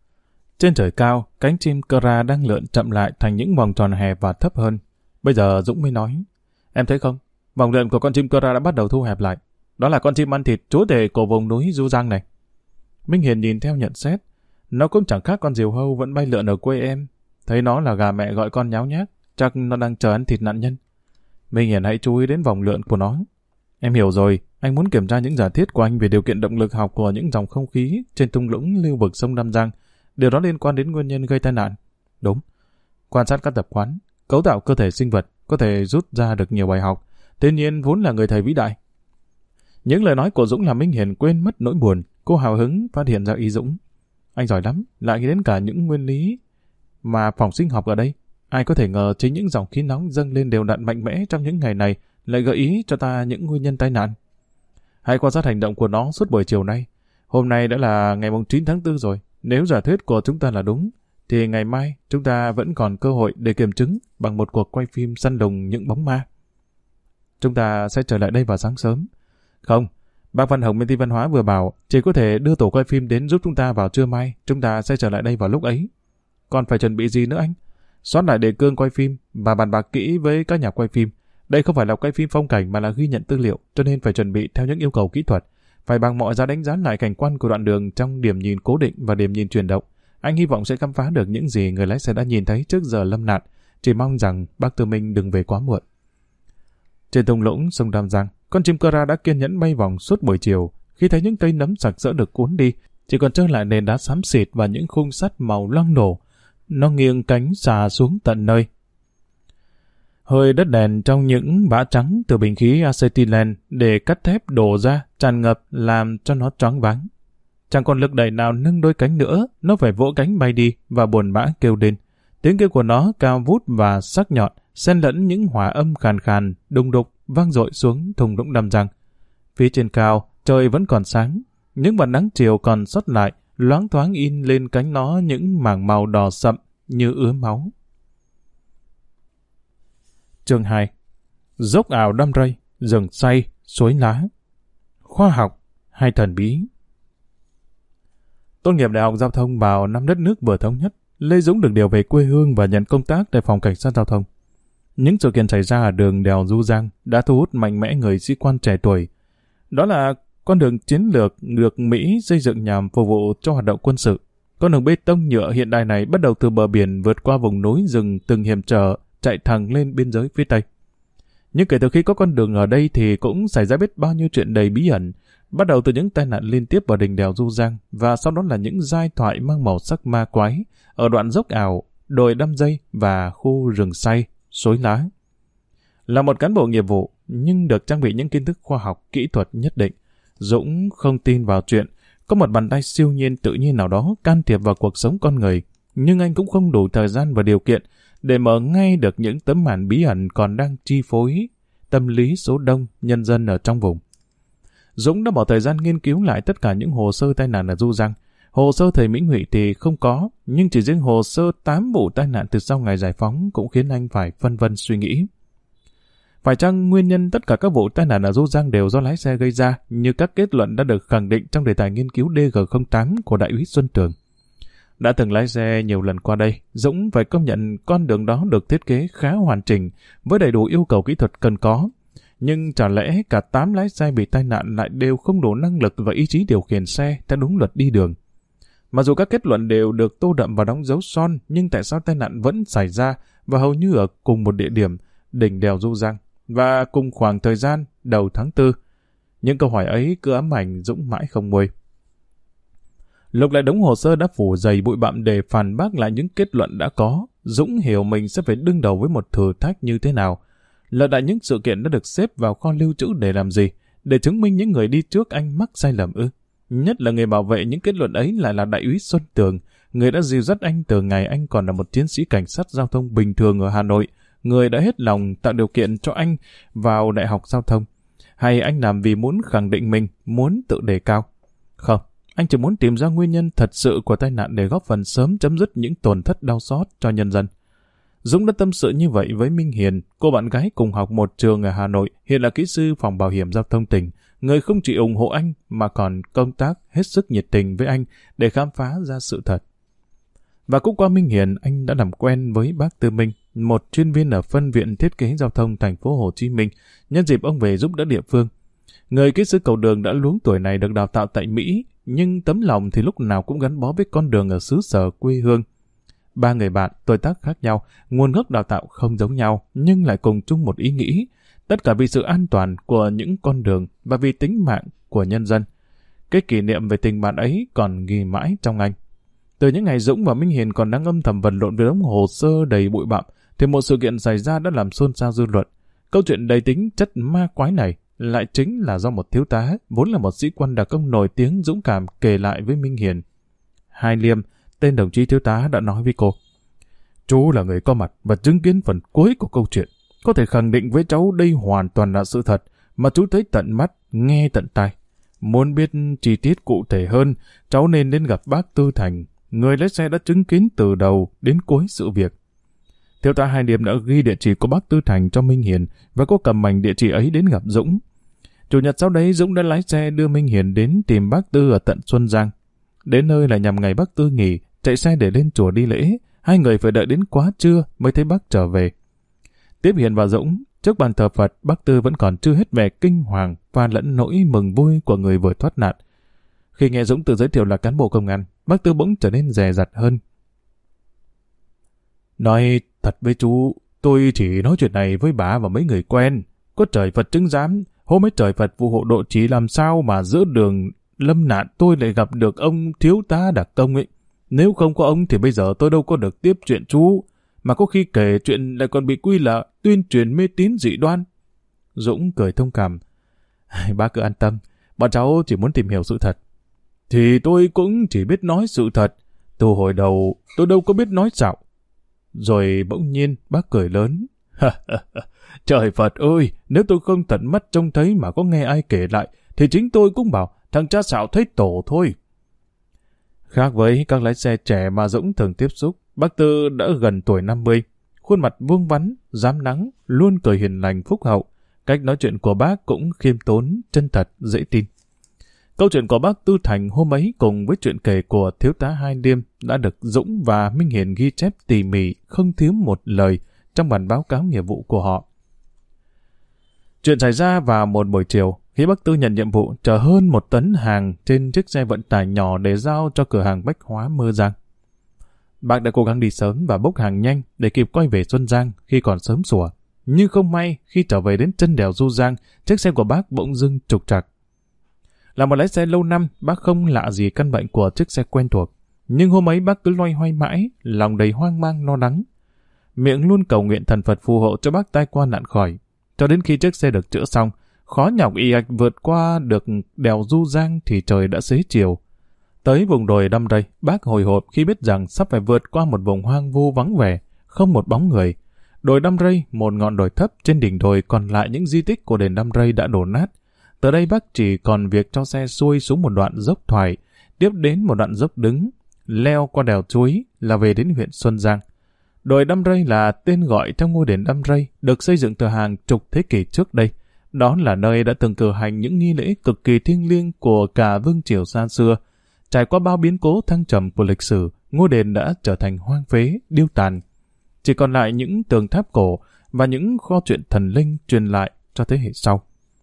Trên trời cao, cánh chim cơ ra đang lượn chậm lại thành những vòng tròn hẹp và thấp hơn. Bây giờ Dũng mới nói, em thấy không, vòng lượn của con chim cơ ra đã bắt đầu thu hẹp lại. Đó là con chim ăn thịt chúa tể của vùng núi Du Giang này. Minh Hiền nhìn theo nhận xét, nó cũng chẳng khác con diều hâu vẫn bay lượn ở quê em. Thấy nó là gà mẹ gọi con nháo nhác, chắc nó đang chờ ăn thịt nạn nhân. Minh Hiền hãy chú ý đến vòng lượn của nó. Em hiểu rồi, anh muốn kiểm tra những giả thiết của anh về điều kiện động lực học của những dòng không khí trên thung lũng lưu vực sông Nam Giang. Điều đó liên quan đến nguyên nhân gây tai nạn. Đúng. Quan sát các tập quán, cấu tạo cơ thể sinh vật có thể rút ra được nhiều bài học. Tuy nhiên vốn là người thầy vĩ đại. Những lời nói của Dũng làm Minh Hiền quên mất nỗi buồn. Cô hào hứng phát hiện ra ý Dũng. Anh giỏi lắm, lại nghĩ đến cả những nguyên lý mà phòng sinh học ở đây. Ai có thể ngờ chính những dòng khí nóng dâng lên đều đặn mạnh mẽ trong những ngày này lại gợi ý cho ta những nguyên nhân tai nạn. Hãy quan sát hành động của nó suốt buổi chiều nay. Hôm nay đã là ngày 9 tháng 4 rồi. Nếu giả thuyết của chúng ta là đúng, thì ngày mai chúng ta vẫn còn cơ hội để kiểm chứng bằng một cuộc quay phim săn lùng những bóng ma. Chúng ta sẽ trở lại đây vào sáng sớm. Không, bác Văn Hồng bên Ty Văn hóa vừa bảo chỉ có thể đưa tổ quay phim đến giúp chúng ta vào trưa mai. Chúng ta sẽ trở lại đây vào lúc ấy. Còn phải chuẩn bị gì nữa anh? Soát lại đề cương quay phim và bàn bạc kỹ với các nhà quay phim. Đây không phải là quay phim phong cảnh mà là ghi nhận tư liệu, cho nên phải chuẩn bị theo những yêu cầu kỹ thuật. Phải bằng mọi giá đánh giá lại cảnh quan của đoạn đường trong điểm nhìn cố định và điểm nhìn chuyển động. Anh hy vọng sẽ khám phá được những gì người lái xe đã nhìn thấy trước giờ lâm nạn. Chỉ mong rằng bác Tư Minh đừng về quá muộn. Trên thung lũng sông Nam Giang, con chim cơ ra đã kiên nhẫn bay vòng suốt buổi chiều. Khi thấy những cây nấm sặc sỡ được cuốn đi, chỉ còn trơ lại nền đá xám xịt và những khung sắt màu loang lổ. Nó nghiêng cánh xà xuống tận nơi. Hơi đất đèn trong những bã trắng từ bình khí acetylen để cắt thép đổ ra tràn ngập làm cho nó choáng váng. Chẳng còn lực đẩy nào nâng đôi cánh nữa, nó phải vỗ cánh bay đi và buồn bã kêu lên. Tiếng kêu của nó cao vút và sắc nhọn, xen lẫn những hòa âm khàn khàn, đùng đục vang dội xuống thung lũng Nam Giang. Phía trên cao, trời vẫn còn sáng, những vầng nắng chiều còn sót lại, loáng thoáng in lên cánh nó những mảng màu đỏ sậm như ứa máu. Chương 2. Dốc ảo đăm rây, rừng say, suối lá. Khoa học hay thần bí? Tốt nghiệp Đại học Giao thông vào năm đất nước vừa thống nhất, Lê Dũng được điều về quê hương và nhận công tác tại phòng cảnh sát giao thông. Những sự kiện xảy ra ở đường đèo Du Giang đã thu hút mạnh mẽ người sĩ quan trẻ tuổi. Đó là con đường chiến lược được Mỹ xây dựng nhằm phục vụ cho hoạt động quân sự. Con đường bê tông nhựa hiện đại này bắt đầu từ bờ biển vượt qua vùng núi rừng từng hiểm trở, chạy thẳng lên biên giới phía Tây. Nhưng kể từ khi có con đường ở đây thì cũng xảy ra biết bao nhiêu chuyện đầy bí ẩn, bắt đầu từ những tai nạn liên tiếp ở đỉnh đèo Du Giang và sau đó là những giai thoại mang màu sắc ma quái ở đoạn dốc ảo, đồi đăm dây và khu rừng say, suối lá. Là một cán bộ nghiệp vụ nhưng được trang bị những kiến thức khoa học, kỹ thuật nhất định, Dũng không tin vào chuyện có một bàn tay siêu nhiên tự nhiên nào đó can thiệp vào cuộc sống con người, nhưng anh cũng không đủ thời gian và điều kiện để mở ngay được những tấm màn bí ẩn còn đang chi phối tâm lý số đông nhân dân ở trong vùng. Dũng đã bỏ thời gian nghiên cứu lại tất cả những hồ sơ tai nạn ở Du Giang. Hồ sơ thầy Mỹ Ngụy thì không có, nhưng chỉ riêng hồ sơ 8 vụ tai nạn từ sau ngày giải phóng cũng khiến anh phải phân vân suy nghĩ. Phải chăng nguyên nhân tất cả các vụ tai nạn ở Du Giang đều do lái xe gây ra, như các kết luận đã được khẳng định trong đề tài nghiên cứu DG08 của Đại úy Xuân Tường? Đã từng lái xe nhiều lần qua đây, Dũng phải công nhận con đường đó được thiết kế khá hoàn chỉnh, với đầy đủ yêu cầu kỹ thuật cần có. Nhưng chả lẽ cả 8 lái xe bị tai nạn lại đều không đủ năng lực và ý chí điều khiển xe theo đúng luật đi đường? Mặc dù các kết luận đều được tô đậm và đóng dấu son, nhưng tại sao tai nạn vẫn xảy ra và hầu như ở cùng một địa điểm, đỉnh đèo Du Giang, và cùng khoảng thời gian đầu tháng 4? Những câu hỏi ấy cứ ám ảnh Dũng mãi không nguôi. Lục lại đống hồ sơ đã phủ dày bụi bặm để phản bác lại những kết luận đã có, Dũng hiểu mình sẽ phải đương đầu với một thử thách như thế nào. Lật lại những sự kiện đã được xếp vào kho lưu trữ để làm gì? Để chứng minh những người đi trước anh mắc sai lầm ư? Nhất là người bảo vệ những kết luận ấy lại là Đại úy Xuân Tường, người đã dìu dắt anh từ ngày anh còn là một chiến sĩ cảnh sát giao thông bình thường ở Hà Nội, người đã hết lòng tạo điều kiện cho anh vào Đại học Giao thông. Hay anh làm vì muốn khẳng định mình, muốn tự đề cao? Không, anh chỉ muốn tìm ra nguyên nhân thật sự của tai nạn để góp phần sớm chấm dứt những tổn thất đau xót cho nhân dân. Dũng đã tâm sự như vậy với Minh Hiền, cô bạn gái cùng học một trường ở Hà Nội, hiện là kỹ sư phòng bảo hiểm giao thông tỉnh, người không chỉ ủng hộ anh mà còn công tác hết sức nhiệt tình với anh để khám phá ra sự thật. Và cũng qua Minh Hiền, anh đã làm quen với bác Tư Minh, một chuyên viên ở phân viện thiết kế giao thông thành phố Hồ Chí Minh, nhân dịp ông về giúp đỡ địa phương. Người kỹ sư cầu đường đã luống tuổi này được đào tạo tại Mỹ, nhưng tấm lòng thì lúc nào cũng gắn bó với con đường ở xứ sở quê hương. Ba người bạn, tuổi tác khác nhau, nguồn gốc đào tạo không giống nhau, nhưng lại cùng chung một ý nghĩ, tất cả vì sự an toàn của những con đường và vì tính mạng của nhân dân. Cái kỷ niệm về tình bạn ấy còn ghi mãi trong anh. Từ những ngày Dũng và Minh Hiền còn đang âm thầm vật lộn với đống hồ sơ đầy bụi bặm, thì một sự kiện xảy ra đã làm xôn xao dư luận. Câu chuyện đầy tính chất ma quái này lại chính là do một thiếu tá, vốn là một sĩ quan đặc công nổi tiếng dũng cảm kể lại với Minh Hiền. Hai Liêm, tên đồng chí thiếu tá đã nói với cô: "Chú là người có mặt và chứng kiến phần cuối của câu chuyện. Có thể khẳng định với cháu đây hoàn toàn là sự thật mà chú thấy tận mắt, nghe tận tai. Muốn biết chi tiết cụ thể hơn, cháu nên đến gặp bác Tư Thành, người lái xe đã chứng kiến từ đầu đến cuối sự việc." Thiếu tá Hai Liêm đã ghi địa chỉ của bác Tư Thành cho Minh Hiền và cô cầm mảnh địa chỉ ấy đến gặp Dũng. Chủ nhật sau đấy, Dũng đã lái xe đưa Minh Hiền đến tìm bác Tư ở tận Xuân Giang. Đến nơi là nhằm ngày bác Tư nghỉ, chạy xe để lên chùa đi lễ. Hai người phải đợi đến quá trưa mới thấy bác trở về. Tiếp Hiền và Dũng, trước bàn thờ Phật, bác Tư vẫn còn chưa hết vẻ kinh hoàng và lẫn nỗi mừng vui của người vừa thoát nạn. Khi nghe Dũng tự giới thiệu là cán bộ công an, bác Tư bỗng trở nên dè dặt hơn. "Nói thật với chú, tôi chỉ nói chuyện này với bà và mấy người quen. Có trời Phật chứng giám, hôm ấy trời Phật phù hộ độ trì làm sao mà giữa đường lâm nạn tôi lại gặp được ông thiếu tá đặc công ấy. Nếu không có ông thì bây giờ tôi đâu có được tiếp chuyện chú, mà có khi kể chuyện lại còn bị quy là tuyên truyền mê tín dị đoan." Dũng cười thông cảm: "Bác cứ an tâm, bọn cháu chỉ muốn tìm hiểu sự thật." "Thì tôi cũng chỉ biết nói sự thật, từ hồi đầu tôi đâu có biết nói xạo." Rồi bỗng nhiên bác cười lớn: "Trời Phật ơi, nếu tôi không tận mắt trông thấy mà có nghe ai kể lại, thì chính tôi cũng bảo thằng cha xạo thấy tổ thôi." Khác với các lái xe trẻ mà Dũng thường tiếp xúc, bác Tư đã gần tuổi 50, khuôn mặt vuông vắn, rám nắng, luôn cười hiền lành phúc hậu. Cách nói chuyện của bác cũng khiêm tốn, chân thật, dễ tin. Câu chuyện của bác Tư Thành hôm ấy cùng với chuyện kể của thiếu tá Hai Liêm đã được Dũng và Minh Hiền ghi chép tỉ mỉ, không thiếu một lời trong bản báo cáo nghiệp vụ của họ. Chuyện xảy ra vào một buổi chiều, khi bác Tư nhận nhiệm vụ chở hơn 1 tấn hàng trên chiếc xe vận tải nhỏ để giao cho cửa hàng bách hóa Mơ Giang. Bác đã cố gắng đi sớm và bốc hàng nhanh để kịp quay về Xuân Giang khi còn sớm sủa. Nhưng không may, khi trở về đến chân đèo Du Giang, chiếc xe của bác bỗng dưng trục trặc. Là một lái xe lâu năm, bác không lạ gì căn bệnh của chiếc xe quen thuộc. Nhưng hôm ấy bác cứ loay hoay mãi, lòng đầy hoang mang lo lắng. Miệng luôn cầu nguyện thần Phật phù hộ cho bác tai qua nạn khỏi. Cho đến khi chiếc xe được chữa xong, khó nhọc ì ạch vượt qua được đèo Du Giang thì trời đã xế chiều. Tới vùng đồi Đăm Rây, bác hồi hộp khi biết rằng sắp phải vượt qua một vùng hoang vu vắng vẻ, không một bóng người. Đồi Đăm Rây, một ngọn đồi thấp, trên đỉnh đồi còn lại những di tích của đền Đăm Rây đã đổ nát. Từ đây bác chỉ còn việc cho xe xuôi xuống một đoạn dốc thoải, tiếp đến một đoạn dốc đứng, leo qua đèo Chuối là về đến huyện Xuân Giang. Đồi Đăm Rây là tên gọi theo ngôi đền Đăm Rây, được xây dựng từ hàng chục thế kỷ trước đây. Đó là nơi đã từng cử hành những nghi lễ cực kỳ thiêng liêng của cả vương triều xa xưa. Trải qua bao biến cố thăng trầm của lịch sử, ngôi đền đã trở thành hoang phế, điêu tàn. Chỉ còn lại những tường tháp cổ và những kho truyện thần linh truyền lại cho thế hệ sau.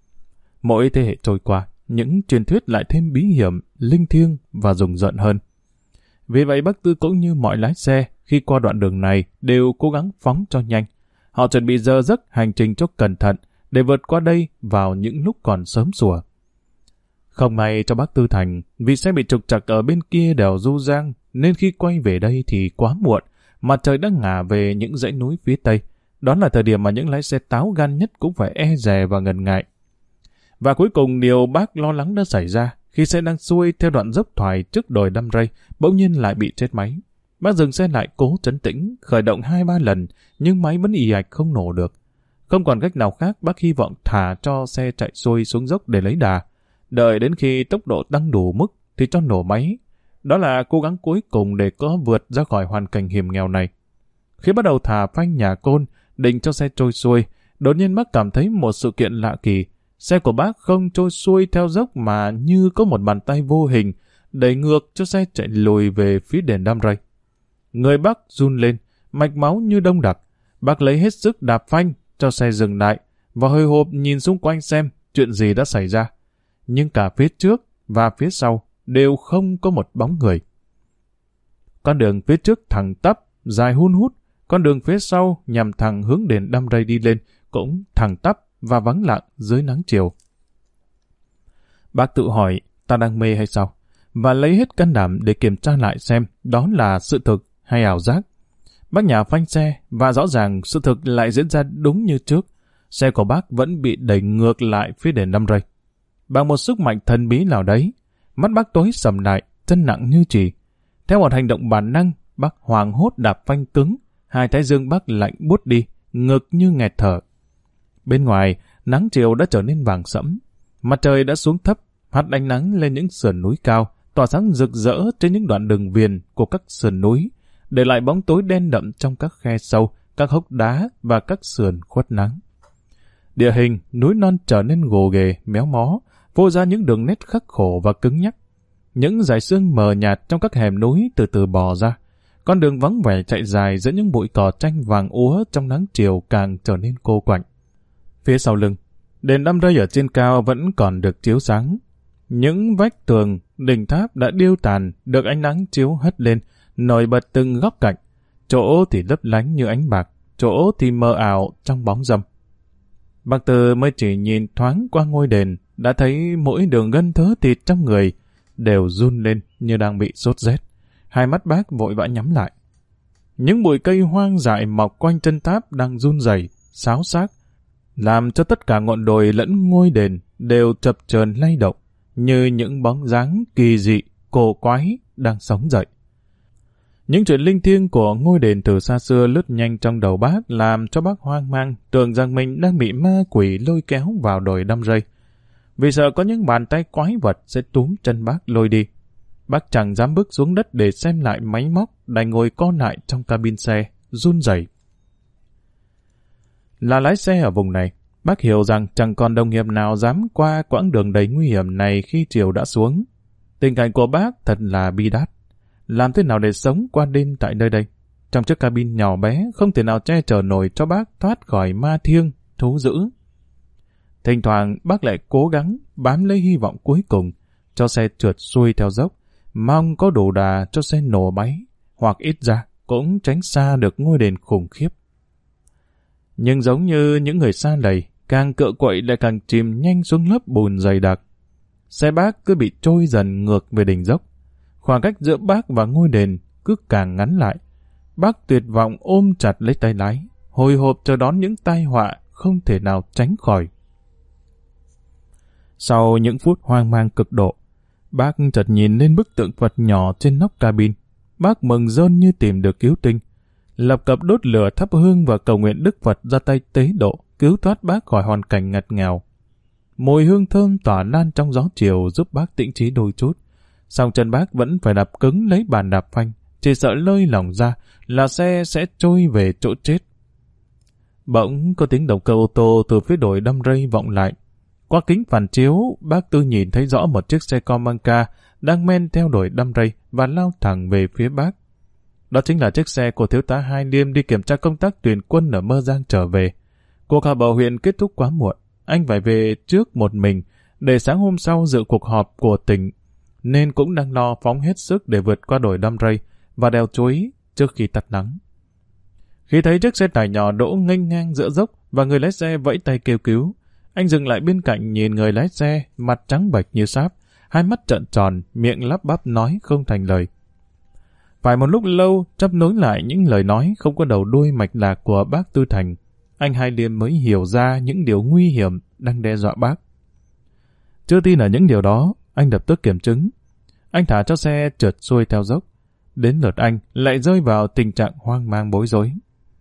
Mỗi thế hệ trôi qua, những truyền thuyết lại thêm bí hiểm, linh thiêng và rùng rợn hơn. Vì vậy bác Tư cũng như mọi lái xe khi qua đoạn đường này đều cố gắng phóng cho nhanh. Họ chuẩn bị giờ giấc hành trình cho cẩn thận để vượt qua đây vào những lúc còn sớm sủa. Không may cho bác Tư Thành, vì xe bị trục trặc ở bên kia đèo Du Giang nên khi quay về đây thì quá muộn, mặt trời đã ngả về những dãy núi phía tây. Đó là thời điểm mà những lái xe táo gan nhất cũng phải e dè và ngần ngại. Và cuối cùng điều bác lo lắng đã xảy ra khi xe đang xuôi theo đoạn dốc thoải trước đồi Đăm Rây, bỗng nhiên lại bị chết máy. Bác dừng xe lại cố trấn tĩnh, khởi động 2-3 lần, nhưng máy vẫn ì ạch không nổ được. Không còn cách nào khác, bác hy vọng thả cho xe chạy xuôi xuống dốc để lấy đà. Đợi đến khi tốc độ tăng đủ mức thì cho nổ máy. Đó là cố gắng cuối cùng để có vượt ra khỏi hoàn cảnh hiểm nghèo này. Khi bắt đầu thả phanh nhà Côn, định cho xe trôi xuôi, đột nhiên bác cảm thấy một sự kiện lạ kỳ. Xe của bác không trôi xuôi theo dốc mà như có một bàn tay vô hình đẩy ngược cho xe chạy lùi về phía đền Đam Rây. Người bác run lên, mạch máu như đông đặc. Bác lấy hết sức đạp phanh cho xe dừng lại và hồi hộp nhìn xung quanh xem chuyện gì đã xảy ra. Nhưng cả phía trước và phía sau đều không có một bóng người. Con đường phía trước thẳng tắp, dài hun hút. Con đường phía sau nhằm thẳng hướng đền Đam Rây đi lên cũng thẳng tắp và vắng lặng dưới nắng chiều. Bác tự hỏi ta đang mê hay sao? Và lấy hết can đảm để kiểm tra lại xem đó là sự thực hay ảo giác. Bác nhả phanh xe và rõ ràng sự thực lại diễn ra đúng như trước. Xe của bác vẫn bị đẩy ngược lại phía đền Đam Rây. Bằng một sức mạnh thần bí nào đấy, mắt bác tối sầm lại, chân nặng như chì. Theo một hành động bản năng, bác hoảng hốt đạp phanh cứng, hai thái dương bác lạnh buốt đi, ngực như nghẹt thở. Bên ngoài, nắng chiều đã trở nên vàng sẫm. Mặt trời đã xuống thấp, hắt ánh nắng lên những sườn núi cao, tỏa sáng rực rỡ trên những đoạn đường viền của các sườn núi, để lại bóng tối đen đậm trong các khe sâu, các hốc đá và các sườn khuất nắng. Địa hình núi non trở nên gồ ghề, méo mó, phô ra những đường nét khắc khổ và cứng nhắc. Những dải sương mờ nhạt trong các hẻm núi từ từ bò ra. Con đường vắng vẻ chạy dài giữa những bụi cỏ tranh vàng úa trong nắng chiều càng trở nên cô quạnh. Phía sau lưng, đền Đam Rây ở trên cao vẫn còn được chiếu sáng. Những vách tường, đỉnh tháp đã điêu tàn, được ánh nắng chiếu hất lên, nổi bật từng góc cạnh. Chỗ thì lấp lánh như ánh bạc, chỗ thì mờ ảo trong bóng râm. Bác Tư mới chỉ nhìn thoáng qua ngôi đền, đã thấy mỗi đường gân thớ thịt trong người đều run lên như đang bị sốt rét. Hai mắt bác vội vã nhắm lại. Những bụi cây hoang dại mọc quanh chân tháp đang run rẩy, xáo xác, làm cho tất cả ngọn đồi lẫn ngôi đền đều chập chờn lay động, như những bóng dáng kỳ dị, cổ quái đang sống dậy. Những chuyện linh thiêng của ngôi đền từ xa xưa lướt nhanh trong đầu bác, làm cho bác hoang mang, tưởng rằng mình đang bị ma quỷ lôi kéo vào đồi Đam Rây. Vì sợ có những bàn tay quái vật sẽ túm chân bác lôi đi. Bác chẳng dám bước xuống đất để xem lại máy móc, đành ngồi co lại trong cabin xe, run rẩy. Là lái xe ở vùng này, bác hiểu rằng chẳng còn đồng nghiệp nào dám qua quãng đường đầy nguy hiểm này khi chiều đã xuống. Tình cảnh của bác thật là bi đát. Làm thế nào để sống qua đêm tại nơi đây? Trong chiếc cabin nhỏ bé, không thể nào che chở nổi cho bác thoát khỏi ma thiêng, thú dữ. Thỉnh thoảng bác lại cố gắng bám lấy hy vọng cuối cùng, cho xe trượt xuôi theo dốc, mong có đủ đà cho xe nổ máy, hoặc ít ra cũng tránh xa được ngôi đền khủng khiếp. Nhưng giống như những người xa lầy, càng cựa quậy lại càng chìm nhanh xuống lớp bùn dày đặc. Xe bác cứ bị trôi dần ngược về đỉnh dốc. Khoảng cách giữa bác và ngôi đền cứ càng ngắn lại. Bác tuyệt vọng ôm chặt lấy tay lái, hồi hộp chờ đón những tai họa không thể nào tránh khỏi. Sau những phút hoang mang cực độ, bác chợt nhìn lên bức tượng Phật nhỏ trên nóc cabin. Bác mừng rơn như tìm được cứu tinh. Lập cập đốt lửa thắp hương và cầu nguyện Đức Phật ra tay tế độ, cứu thoát bác khỏi hoàn cảnh ngặt nghèo. Mùi hương thơm tỏa lan trong gió chiều giúp bác tĩnh trí đôi chút. Song chân bác vẫn phải đạp cứng lấy bàn đạp phanh, chỉ sợ lơi lỏng ra là xe sẽ trôi về chỗ chết. Bỗng có tiếng động cơ ô tô từ phía đồi Đam Rây vọng lại. Qua kính phản chiếu, bác Tư nhìn thấy rõ một chiếc xe Comanca đang men theo đồi Đam Rây và lao thẳng về phía bác. Đó chính là chiếc xe của thiếu tá Hai Liêm đi kiểm tra công tác tuyển quân ở Mơ Giang trở về. Cuộc họp ở huyện kết thúc quá muộn, anh phải về trước một mình để sáng hôm sau dự cuộc họp của tỉnh, nên cũng đang lo phóng hết sức để vượt qua đồi Đam Rây và đèo Chuối trước khi tắt nắng. Khi thấy chiếc xe tải nhỏ đỗ nghênh ngang giữa dốc và người lái xe vẫy tay kêu cứu, anh dừng lại bên cạnh nhìn người lái xe, mặt trắng bệch như sáp, hai mắt trợn tròn, miệng lắp bắp nói không thành lời. Phải một lúc lâu, chấp nối lại những lời nói không có đầu đuôi mạch lạc của bác Tư Thành, anh Hai Liêm mới hiểu ra những điều nguy hiểm đang đe dọa bác. Chưa tin ở những điều đó, anh lập tức kiểm chứng. Anh thả cho xe trượt xuôi theo dốc. Đến lượt anh lại rơi vào tình trạng hoang mang bối rối.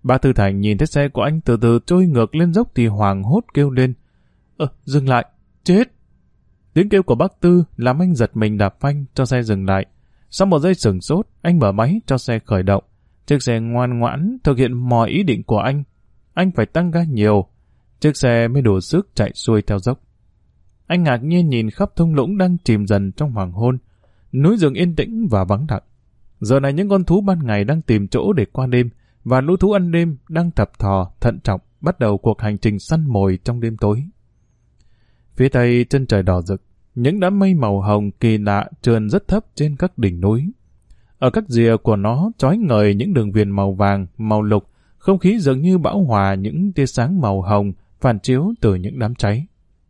Bác Tư Thành nhìn thấy xe của anh từ từ trôi ngược lên dốc thì hoảng hốt kêu lên. Dừng lại, chết! Tiếng kêu của bác Tư làm anh giật mình đạp phanh cho xe dừng lại. Sau một giây sửng sốt, anh mở máy cho xe khởi động. Chiếc xe ngoan ngoãn thực hiện mọi ý định của anh. Anh phải tăng ga nhiều, chiếc xe mới đủ sức chạy xuôi theo dốc. Anh ngạc nhiên nhìn khắp thung lũng đang chìm dần trong hoàng hôn. Núi rừng yên tĩnh và vắng lặng. Giờ này những con thú ban ngày đang tìm chỗ để qua đêm, và lũ thú ăn đêm đang thập thò, thận trọng, bắt đầu cuộc hành trình săn mồi trong đêm tối. Phía tây chân trời đỏ rực, những đám mây màu hồng kỳ lạ trườn rất thấp trên các đỉnh núi. Ở các rìa của nó chói ngời những đường viền màu vàng, màu lục, không khí dường như bão hòa những tia sáng màu hồng phản chiếu từ những đám cháy.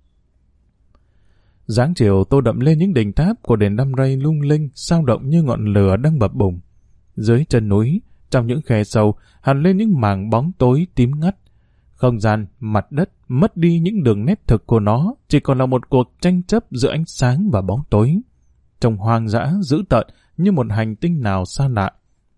Dáng chiều tô đậm lên những đỉnh tháp của đền Đam Rây lung linh, sao động như ngọn lửa đang bập bùng. Dưới chân núi, trong những khe sâu, hằn lên những mảng bóng tối tím ngắt. Không gian, mặt đất mất đi những đường nét thực của nó, chỉ còn là một cuộc tranh chấp giữa ánh sáng và bóng tối. Trông hoang dã, dữ tợn như một hành tinh nào xa lạ.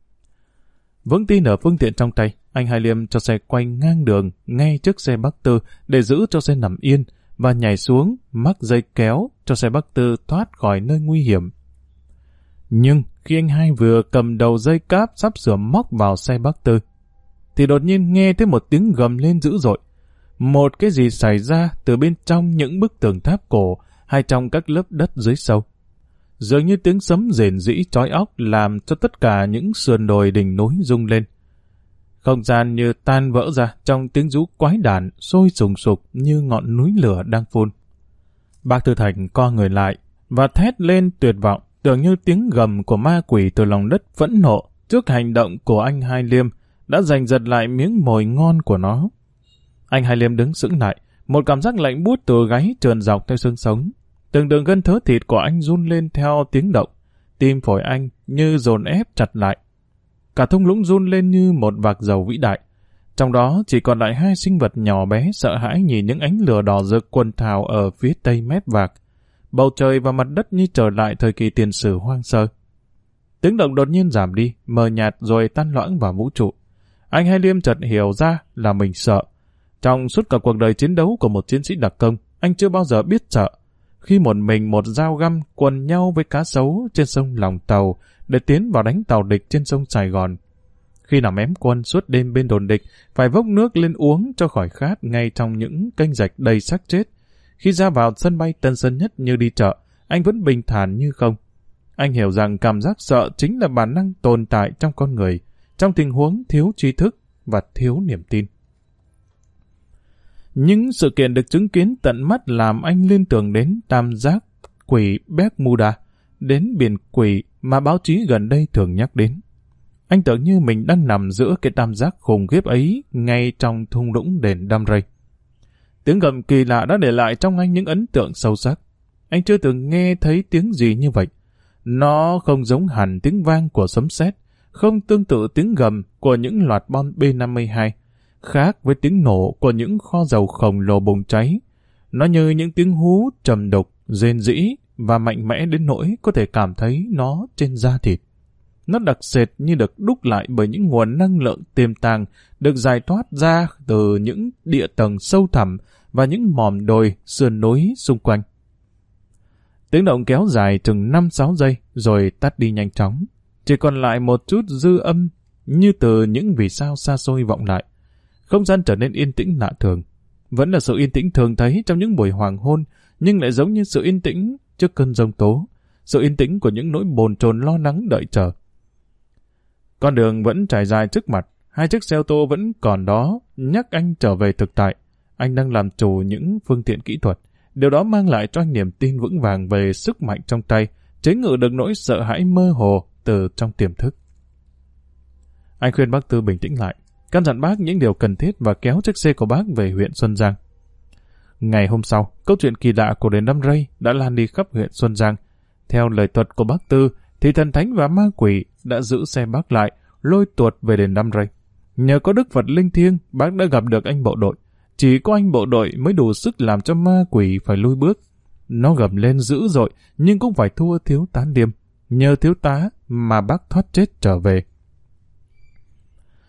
Vững tin ở phương tiện trong tay, anh Hai Liêm cho xe quay ngang đường ngay trước xe bác Tư để giữ cho xe nằm yên và nhảy xuống mắc dây kéo cho xe bác Tư thoát khỏi nơi nguy hiểm. Nhưng khi anh Hai vừa cầm đầu dây cáp sắp sửa móc vào xe bác Tư, thì đột nhiên nghe thấy một tiếng gầm lên dữ dội. Một cái gì xảy ra từ bên trong những bức tường tháp cổ hay trong các lớp đất dưới sâu. Dường như tiếng sấm rền rĩ chói óc làm cho tất cả những sườn đồi đỉnh núi rung lên. Không gian như tan vỡ ra trong tiếng rú quái đản sôi sùng sục như ngọn núi lửa đang phun. Bác Tư Thành co người lại và thét lên tuyệt vọng, tưởng như tiếng gầm của ma quỷ từ lòng đất phẫn nộ trước hành động của anh Hai Liêm đã giành giật lại miếng mồi ngon của nó. Anh Hai Liêm đứng sững lại, một cảm giác lạnh buốt từ gáy trườn dọc theo xương sống. Từng đường gân thớ thịt của anh run lên theo tiếng động, tim phổi anh như dồn ép chặt lại. Cả thung lũng run lên như một vạc dầu vĩ đại. Trong đó chỉ còn lại hai sinh vật nhỏ bé sợ hãi nhìn những ánh lửa đỏ rực quần thảo ở phía tây mép vạc. Bầu trời và mặt đất như trở lại thời kỳ tiền sử hoang sơ. Tiếng động đột nhiên giảm đi, mờ nhạt rồi tan loãng vào vũ trụ. Anh Hai Liêm chợt hiểu ra là mình sợ. Trong suốt cả cuộc đời chiến đấu của một chiến sĩ đặc công, anh chưa bao giờ biết sợ. Khi một mình một dao găm quần nhau với cá sấu trên sông Lòng Tàu để tiến vào đánh tàu địch trên sông Sài Gòn. Khi nằm ém quân suốt đêm bên đồn địch, phải vốc nước lên uống cho khỏi khát ngay trong những kênh rạch đầy xác chết. Khi ra vào sân bay Tân Sơn Nhất như đi chợ, anh vẫn bình thản như không. Anh hiểu rằng cảm giác sợ chính là bản năng tồn tại trong con người, trong tình huống thiếu tri thức và thiếu niềm tin. Những sự kiện được chứng kiến tận mắt làm anh liên tưởng đến tam giác quỷ Bermuda, đến biển quỷ mà báo chí gần đây thường nhắc đến. Anh tưởng như mình đang nằm giữa cái tam giác khủng khiếp ấy ngay trong thung lũng đền Đam Rây. Tiếng gầm kỳ lạ đã để lại trong anh những ấn tượng sâu sắc. Anh chưa từng nghe thấy tiếng gì như vậy. Nó không giống hẳn tiếng vang của sấm sét, không tương tự tiếng gầm của những loạt bom B-52, khác với tiếng nổ của những kho dầu khổng lồ bùng cháy. Nó như những tiếng hú trầm đục, rền rĩ và mạnh mẽ đến nỗi có thể cảm thấy nó trên da thịt. Nó đặc sệt như được đúc lại bởi những nguồn năng lượng tiềm tàng được giải thoát ra từ những địa tầng sâu thẳm và những mỏm đồi sườn núi xung quanh. Tiếng động kéo dài chừng 5-6 giây rồi tắt đi nhanh chóng. Chỉ còn lại một chút dư âm như từ những vì sao xa xôi vọng lại. Không gian trở nên yên tĩnh lạ thường. Vẫn là sự yên tĩnh thường thấy trong những buổi hoàng hôn, nhưng lại giống như sự yên tĩnh trước cơn giông tố, sự yên tĩnh của những nỗi bồn chồn lo lắng đợi chờ. Con đường vẫn trải dài trước mặt, hai chiếc xe ô tô vẫn còn đó, nhắc anh trở về thực tại. Anh đang làm chủ những phương tiện kỹ thuật. Điều đó mang lại cho anh niềm tin vững vàng về sức mạnh trong tay, chế ngự được nỗi sợ hãi mơ hồ từ trong tiềm thức. Anh khuyên bác Tư bình tĩnh lại, căn dặn bác những điều cần thiết và kéo chiếc xe của bác về huyện Xuân Giang. Ngày hôm sau, câu chuyện kỳ lạ của đền Đam Rây đã lan đi khắp huyện Xuân Giang. Theo lời thuật của bác Tư, thì thần thánh và ma quỷ đã giữ xe bác lại, lôi tuột về đền Đam Rây. Nhờ có đức Phật linh thiêng, bác đã gặp được anh bộ đội. Chỉ có anh bộ đội mới đủ sức làm cho ma quỷ phải lùi bước. Nó gầm lên dữ dội, nhưng cũng phải thua thiếu tá Liêm. Nhờ thiếu tá mà bác thoát chết trở về.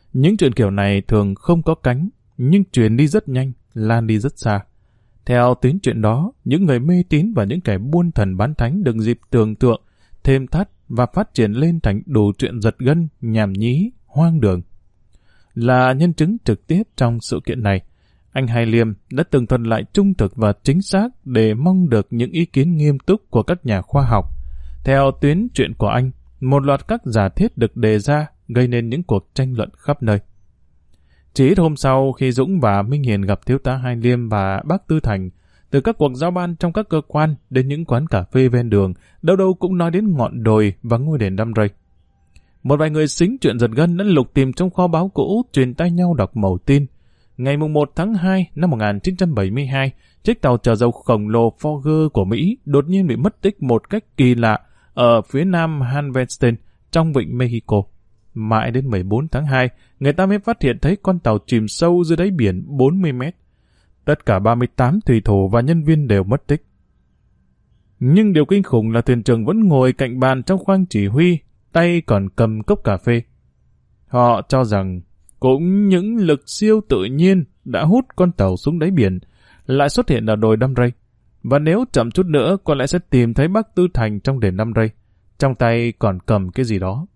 Những chuyện kiểu này thường không có cánh, nhưng truyền đi rất nhanh, lan đi rất xa. Theo tuyến chuyện đó, những người mê tín và những kẻ buôn thần bán thánh được dịp tưởng tượng, thêm thắt và phát triển lên thành đủ chuyện giật gân, nhảm nhí, hoang đường. Là nhân chứng trực tiếp trong sự kiện này, anh Hai Liêm đã tường thuật lại trung thực và chính xác để mong được những ý kiến nghiêm túc của các nhà khoa học. Theo tuyến chuyện của anh, một loạt các giả thiết được đề ra gây nên những cuộc tranh luận khắp nơi. Chỉ ít hôm sau, khi Dũng và Minh Hiền gặp thiếu tá Hai Liêm và bác Tư Thành, từ các cuộc giao ban trong các cơ quan đến những quán cà phê ven đường, đâu đâu cũng nói đến ngọn đồi và ngôi đền Đam Rây. Một vài người xính chuyện giật gân đã lục tìm trong kho báu cũ, truyền tay nhau đọc mẩu tin. Ngày 1 tháng 2 năm 1972, chiếc tàu chở dầu khổng lồ Forger của Mỹ đột nhiên bị mất tích một cách kỳ lạ ở phía nam Hanveston trong vịnh Mexico. Mãi đến 14 tháng 2, người ta mới phát hiện thấy con tàu chìm sâu dưới đáy biển 40 mét. Tất cả 38 thủy thủ và nhân viên đều mất tích. Nhưng điều kinh khủng là thuyền trưởng vẫn ngồi cạnh bàn trong khoang chỉ huy, tay còn cầm cốc cà phê. Họ cho rằng cũng những lực siêu tự nhiên đã hút con tàu xuống đáy biển, lại xuất hiện ở đồi Đam Rây. Và nếu chậm chút nữa, có lẽ sẽ tìm thấy bác Tư Thành trong đền Đam Rây. Trong tay còn cầm cái gì đó.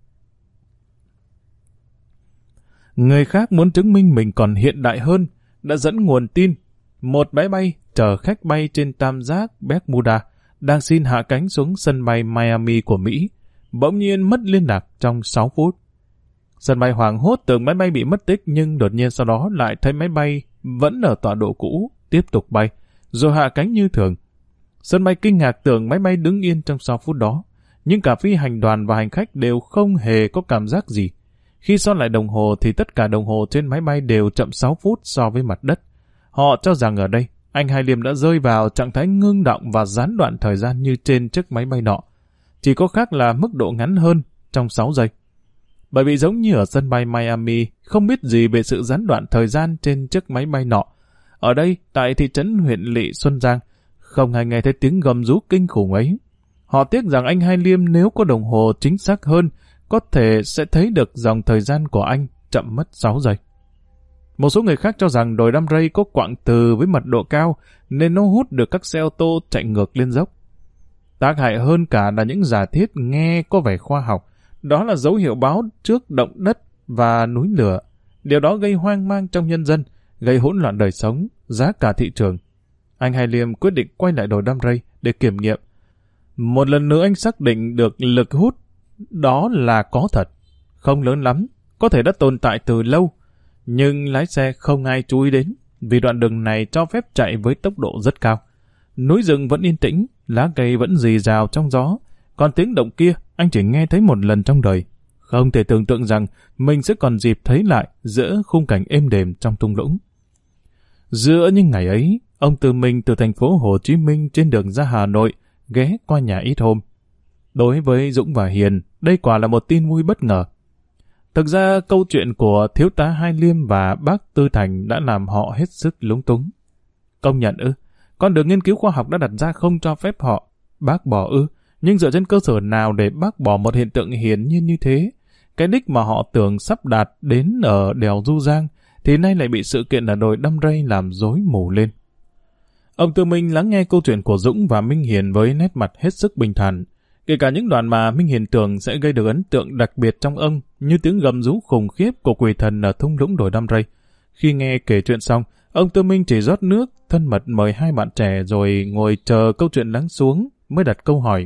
Người khác muốn chứng minh mình còn hiện đại hơn, đã dẫn nguồn tin. Một máy bay chở khách bay trên tam giác Bermuda đang xin hạ cánh xuống sân bay Miami của Mỹ, bỗng nhiên mất liên lạc trong 6 phút. Sân bay hoảng hốt tưởng máy bay bị mất tích, nhưng đột nhiên sau đó lại thấy máy bay vẫn ở tọa độ cũ, tiếp tục bay, rồi hạ cánh như thường. Sân bay kinh ngạc tưởng máy bay đứng yên trong 6 phút đó, nhưng cả phi hành đoàn và hành khách đều không hề có cảm giác gì. Khi so lại đồng hồ thì tất cả đồng hồ trên máy bay đều chậm 6 phút so với mặt đất. Họ cho rằng ở đây, anh Hai Liêm đã rơi vào trạng thái ngưng động và gián đoạn thời gian như trên chiếc máy bay nọ. Chỉ có khác là mức độ ngắn hơn, trong 6 giây. Bởi vì giống như ở sân bay Miami, không biết gì về sự gián đoạn thời gian trên chiếc máy bay nọ. Ở đây, tại thị trấn huyện lỵ Xuân Giang, không ai nghe thấy tiếng gầm rú kinh khủng ấy. Họ tiếc rằng anh Hai Liêm nếu có đồng hồ chính xác hơn, có thể sẽ thấy được dòng thời gian của anh chậm mất 6 giây. Một số người khác cho rằng đồi Đam Rây có quặng từ với mật độ cao nên nó hút được các xe ô tô chạy ngược lên dốc. Tác hại hơn cả là những giả thiết nghe có vẻ khoa học, đó là dấu hiệu báo trước động đất và núi lửa. Điều đó gây hoang mang trong nhân dân, gây hỗn loạn đời sống, giá cả thị trường. Anh Hai Liêm quyết định quay lại đồi Đam Rây để kiểm nghiệm. Một lần nữa anh xác định được lực hút đó là có thật, không lớn lắm, có thể đã tồn tại từ lâu, nhưng lái xe không ai chú ý đến vì đoạn đường này cho phép chạy với tốc độ rất cao. Núi rừng vẫn yên tĩnh, lá cây vẫn rì rào trong gió, còn tiếng động kia anh chỉ nghe thấy một lần trong đời. Không thể tưởng tượng rằng mình sẽ còn dịp thấy lại giữa khung cảnh êm đềm trong thung lũng. Giữa những ngày ấy, ông Tư Minh từ thành phố Hồ Chí Minh trên đường ra Hà Nội ghé qua nhà ít hôm. Đối với Dũng và Hiền, đây quả là một tin vui bất ngờ. Thực ra câu chuyện của thiếu tá Hai Liêm và bác Tư Thành đã làm họ hết sức lúng túng. Công nhận ư? Con đường nghiên cứu khoa học đã đặt ra không cho phép họ. Bác bỏ ư? Nhưng dựa trên cơ sở nào để bác bỏ một hiện tượng hiển nhiên như thế? Cái đích mà họ tưởng sắp đạt đến ở đèo Du Giang thì nay lại bị sự kiện ở đồi Đam Rây làm rối mù lên. Ông Tư Minh lắng nghe câu chuyện của Dũng và Minh Hiền với nét mặt hết sức bình thản. Kể cả những đoạn mà Minh Hiền tưởng sẽ gây được ấn tượng đặc biệt trong ông, như tiếng gầm rú khủng khiếp của quỷ thần ở thung lũng đồi Đam Rây. Khi nghe kể chuyện xong, ông Tư Minh chỉ rót nước, thân mật mời hai bạn trẻ rồi ngồi chờ câu chuyện lắng xuống mới đặt câu hỏi.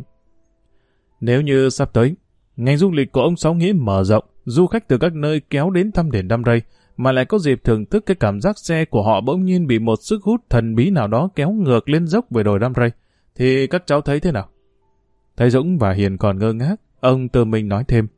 Nếu như sắp tới, ngành du lịch của ông Sáu Nghĩa mở rộng, du khách từ các nơi kéo đến thăm đền Đam Rây, mà lại có dịp thưởng thức cái cảm giác xe của họ bỗng nhiên bị một sức hút thần bí nào đó kéo ngược lên dốc về đồi Đam Rây, thì các cháu thấy thế nào? Thấy Dũng và Hiền còn ngơ ngác, ông Tư Minh nói thêm.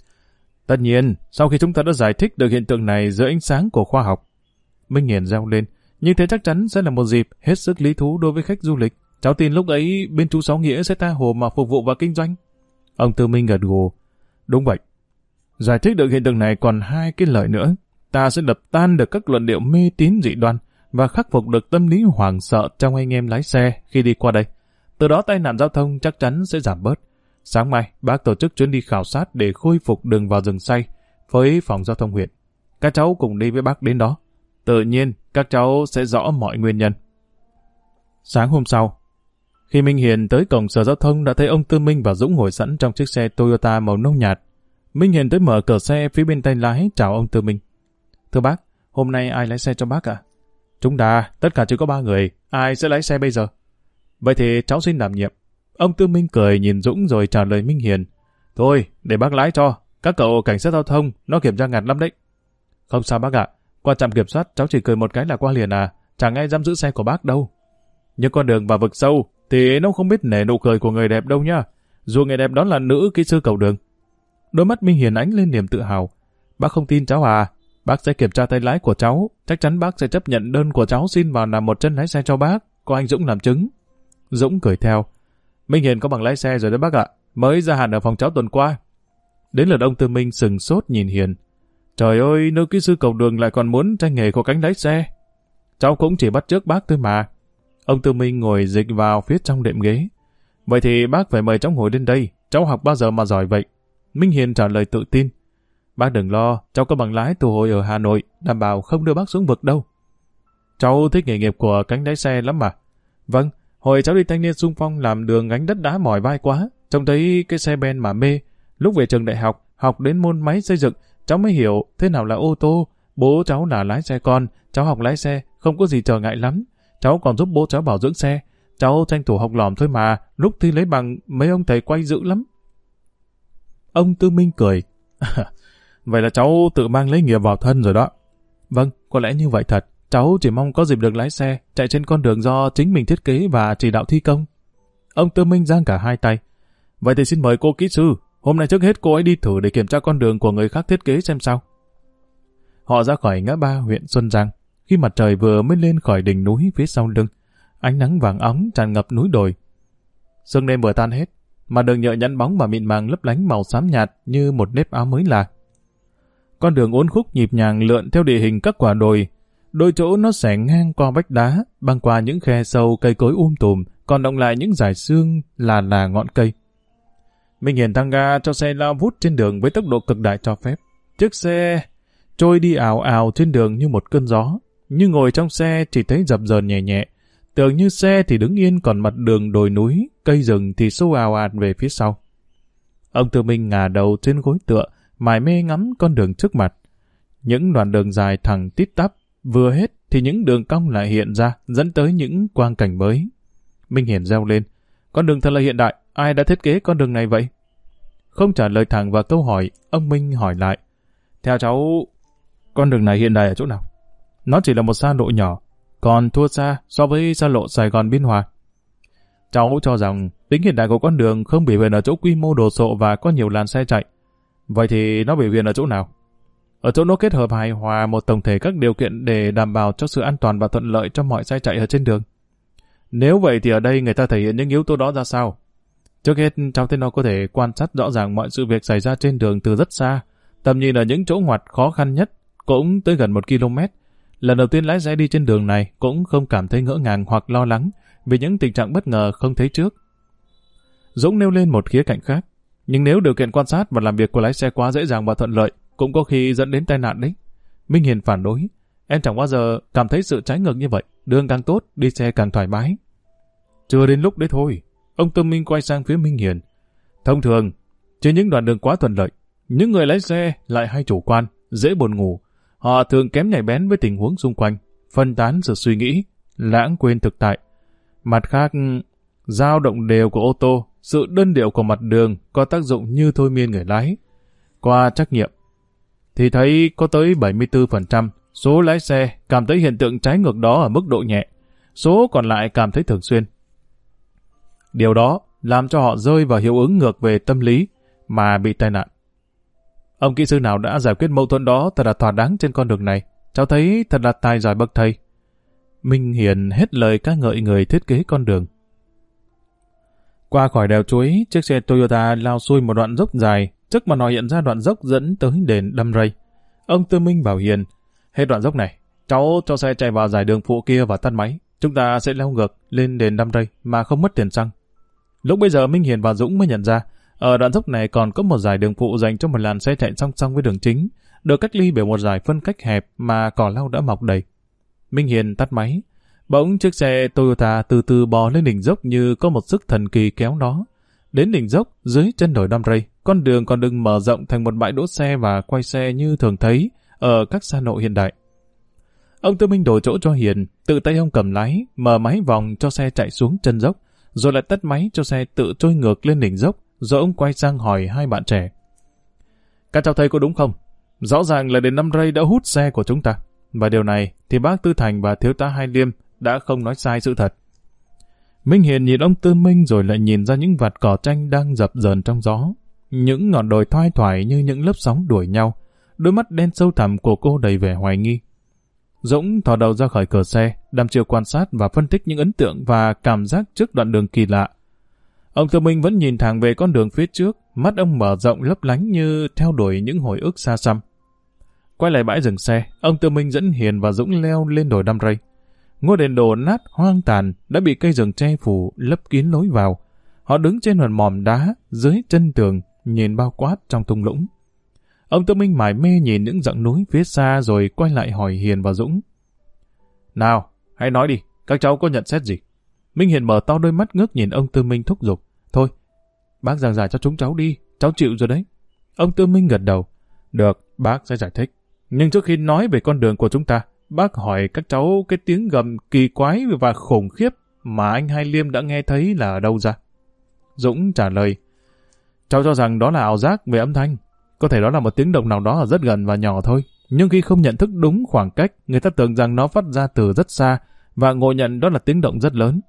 Tất nhiên, sau khi chúng ta đã giải thích được hiện tượng này dưới ánh sáng của khoa học. Minh Hiền reo lên, nhưng thế chắc chắn sẽ là một dịp hết sức lý thú đối với khách du lịch. Cháu tin lúc ấy bên chú Sáu Nghĩa sẽ tha hồ mà phục vụ và kinh doanh. Ông Tư Minh gật gù. Đúng vậy. Giải thích được hiện tượng này còn hai cái lợi nữa. Ta sẽ đập tan được các luận điệu mê tín dị đoan và khắc phục được tâm lý hoảng sợ trong anh em lái xe khi đi qua đây. Từ đó tai nạn giao thông chắc chắn sẽ giảm bớt. Sáng mai, bác tổ chức chuyến đi khảo sát để khôi phục đường vào rừng xay với phòng giao thông huyện. các cháu cùng đi với bác đến đó. Tự nhiên, các cháu sẽ rõ mọi nguyên nhân. Sáng hôm sau, khi Minh Hiền tới cổng sở giao thông đã thấy ông Tư Minh và Dũng ngồi sẵn trong chiếc xe Toyota màu nâu nhạt. Minh Hiền tới mở cửa xe phía bên tay lái chào ông Tư Minh. Thưa bác, hôm nay ai lái xe cho bác ạ? Chúng ta, tất cả chỉ có 3 người, ai sẽ lái xe bây giờ? Vậy thì cháu xin đảm nhiệm. Ông Tư Minh cười nhìn Dũng rồi trả lời Minh Hiền. Thôi, để bác lái cho, các cậu cảnh sát giao thông, nó kiểm tra ngặt lắm đấy. Không sao bác ạ, qua trạm kiểm soát cháu chỉ cười một cái là qua liền à, chẳng ai dám giữ xe của bác đâu. Nhưng con đường vào vực sâu thì nó không biết nể nụ cười của người đẹp đâu nhá, dù người đẹp đó là nữ kỹ sư cầu đường. Đôi mắt Minh Hiền ánh lên niềm tự hào. Bác không tin cháu à? Bác sẽ kiểm tra tay lái của cháu, chắc chắn bác sẽ chấp nhận đơn của cháu xin vào làm một chân lái xe cho bác, có anh Dũng làm chứng. Dũng cười theo. Minh Hiền có bằng lái xe rồi đấy bác ạ, mới ra hạn ở phòng cháu tuần qua. Đến lượt ông Tư Minh sừng sốt nhìn Hiền. Trời ơi, nữ kỹ sư cầu đường lại còn muốn tranh nghề của cánh lái xe. Cháu cũng chỉ bắt chước bác thôi mà. Ông Tư Minh ngồi dịch vào phía trong đệm ghế. Vậy thì bác phải mời cháu ngồi lên đây, cháu học bao giờ mà giỏi vậy? Minh Hiền trả lời tự tin. Bác đừng lo, cháu có bằng lái từ hồi ở Hà Nội, đảm bảo không đưa bác xuống vực đâu. Cháu thích nghề nghiệp của cánh lái xe lắm mà. Vâng, hồi cháu đi thanh niên xung phong làm đường gánh đất đá mỏi vai quá, trông thấy cái xe ben mà mê. Lúc về trường đại học, học đến môn máy xây dựng, cháu mới hiểu thế nào là ô tô. Bố cháu là lái xe con, cháu học lái xe, không có gì trở ngại lắm. Cháu còn giúp bố cháu bảo dưỡng xe. Cháu tranh thủ học lỏm thôi mà, lúc thi lấy bằng mấy ông thầy quay dữ lắm. Ông Tư Minh cười. Vậy là cháu tự mang lấy nghiệp vào thân rồi đó. Vâng, có lẽ như vậy thật. Cháu chỉ mong có dịp được lái xe, chạy trên con đường do chính mình thiết kế và chỉ đạo thi công. Ông Tư Minh giang cả hai tay. Vậy thì xin mời cô kỹ sư, hôm nay trước hết cô ấy đi thử để kiểm tra con đường của người khác thiết kế xem sao. Họ ra khỏi ngã ba huyện Xuân Giang, khi mặt trời vừa mới lên khỏi đỉnh núi phía sau lưng. Ánh nắng vàng óng tràn ngập núi đồi. Sương đêm vừa tan hết, mà đường nhựa nhẵn bóng và mịn màng lấp lánh màu xám nhạt như một nếp áo mới lạ. Con đường uốn khúc nhịp nhàng lượn theo địa hình các quả đồi. Đôi chỗ nó xẻ ngang qua vách đá, băng qua những khe sâu cây cối tùm, còn động lại những dải xương là ngọn cây. Minh Hiền tăng ga cho xe lao vút trên đường với tốc độ cực đại cho phép. Chiếc xe trôi đi ào ào trên đường như một cơn gió, nhưng ngồi trong xe chỉ thấy dập dờn nhẹ nhẹ. Tưởng như xe thì đứng yên, còn mặt đường đồi núi, cây rừng thì xô ào ạt về phía sau. Ông Tư Minh ngả đầu trên gối tựa, mải mê ngắm con đường trước mặt. Những đoạn đường dài thẳng tít tắp, vừa hết thì những đường cong lại hiện ra, dẫn tới những quang cảnh mới. Minh Hiền reo lên, con đường thật là hiện đại, ai đã thiết kế con đường này vậy? Không trả lời thẳng vào câu hỏi, ông Minh hỏi lại. Theo cháu, con đường này hiện đại ở chỗ nào? Nó chỉ là một xa lộ nhỏ, còn thua xa so với xa lộ Sài Gòn Biên Hòa. Cháu cho rằng tính hiện đại của con đường không biểu hiện ở chỗ quy mô đồ sộ và có nhiều làn xe chạy. Vậy thì nó biểu hiện ở chỗ nào? Ở chỗ nó kết hợp hài hòa một tổng thể các điều kiện để đảm bảo cho sự an toàn và thuận lợi cho mọi xe chạy ở trên đường. Nếu vậy thì ở đây người ta thể hiện những yếu tố đó ra sao? Trước hết, cháu thấy nó có thể quan sát rõ ràng mọi sự việc xảy ra trên đường từ rất xa. Tầm nhìn ở những chỗ ngoặt khó khăn nhất cũng tới gần 1 km. Lần đầu tiên lái xe đi trên đường này cũng không cảm thấy ngỡ ngàng hoặc lo lắng vì những tình trạng bất ngờ không thấy trước. Dũng nêu lên một khía cạnh khác. Nhưng nếu điều kiện quan sát và làm việc của lái xe quá dễ dàng và thuận lợi, cũng có khi dẫn đến tai nạn đấy. Minh Hiền phản đối. Em chẳng bao giờ cảm thấy sự trái ngược như vậy. Đường càng tốt, đi xe càng thoải mái. Chưa đến lúc đấy thôi. Ông Tư Minh quay sang phía Minh Hiền. Thông thường, trên những đoạn đường quá thuận lợi, những người lái xe lại hay chủ quan, dễ buồn ngủ. Họ thường kém nhạy bén với tình huống xung quanh, phân tán sự suy nghĩ, lãng quên thực tại. Mặt khác, dao động đều của ô tô, sự đơn điệu của mặt đường có tác dụng như thôi miên người lái. Qua trắc nghiệm, thì thấy có tới 74% số lái xe cảm thấy hiện tượng trái ngược đó ở mức độ nhẹ, số còn lại cảm thấy thường xuyên. Điều đó làm cho họ rơi vào hiệu ứng ngược về tâm lý mà bị tai nạn. Ông kỹ sư nào đã giải quyết mâu thuẫn đó thật là thỏa đáng trên con đường này. Cháu thấy thật là tài giỏi bậc thầy. Minh hết lời ca ngợi người thiết kế con đường. Qua khỏi đèo Chuối, chiếc xe Toyota lao xuôi một đoạn dốc dài, trước mà nó hiện ra đoạn dốc dẫn tới đền Đâm Rây. Ông Tư Minh bảo Hiền, hết đoạn dốc này, cháu cho xe chạy vào dải đường phụ kia và tắt máy. Chúng ta sẽ leo ngược lên đền Đâm Rây mà không mất tiền xăng. Lúc bây giờ Minh Hiền và Dũng mới nhận ra, ở đoạn dốc này còn có một dải đường phụ dành cho một làn xe chạy song song với đường chính. được cách ly bởi một dải phân cách hẹp mà cỏ lau đã mọc đầy. Minh Hiền tắt máy. Bỗng chiếc xe Toyota từ từ bò lên đỉnh dốc như có một sức thần kỳ kéo nó. Đến đỉnh dốc, dưới chân đồi Đam Rây, con đường còn được mở rộng thành một bãi đỗ xe và quay xe như thường thấy ở các xa lộ hiện đại. Ông Tư Minh đổi chỗ cho Hiền, tự tay ông cầm lái, mở máy vòng cho xe chạy xuống chân dốc, rồi lại tắt máy cho xe tự trôi ngược lên đỉnh dốc, rồi ông quay sang hỏi hai bạn trẻ. Các cháu thấy có đúng không? Rõ ràng là đền Đam Rây đã hút xe của chúng ta. Và điều này thì bác Tư Thành và thiếu tá Hai Liêm đã không nói sai sự thật. Minh Hiền nhìn ông Tư Minh rồi lại nhìn ra những vạt cỏ tranh đang dập dờn trong gió. Những ngọn đồi thoai thoải như những lớp sóng đuổi nhau. Đôi mắt đen sâu thẳm của cô đầy vẻ hoài nghi. Dũng thò đầu ra khỏi cửa xe, đăm chiều quan sát và phân tích những ấn tượng và cảm giác trước đoạn đường kỳ lạ. Ông Tư Minh vẫn nhìn thẳng về con đường phía trước, mắt ông mở rộng lấp lánh như theo đuổi những hồi ức xa xăm. Quay lại bãi dừng xe, ông Tư Minh dẫn Hiền và Dũng leo lên đồi Đam Rây. Ngôi đền đổ nát hoang tàn đã bị cây rừng che phủ lấp kín lối vào. Họ đứng trên một mỏm đá dưới chân tường, nhìn bao quát trong thung lũng. Ông Tư Minh mải mê nhìn những dãy núi phía xa rồi quay lại hỏi Hiền và Dũng. Nào, hãy nói đi, các cháu có nhận xét gì? Minh Hiền mở to đôi mắt ngước nhìn ông Tư Minh thúc giục. Thôi, bác giảng giải cho chúng cháu đi, cháu chịu rồi đấy. Ông Tư Minh gật đầu. Được, bác sẽ giải thích. Nhưng trước khi nói về con đường của chúng ta, bác hỏi các cháu cái tiếng gầm kỳ quái và khủng khiếp mà anh Hai Liêm đã nghe thấy là ở đâu ra? Dũng trả lời. Cháu cho rằng đó là ảo giác về âm thanh. Có thể đó là một tiếng động nào đó ở rất gần và nhỏ thôi. Nhưng khi không nhận thức đúng khoảng cách, người ta tưởng rằng nó phát ra từ rất xa và ngộ nhận đó là tiếng động rất lớn.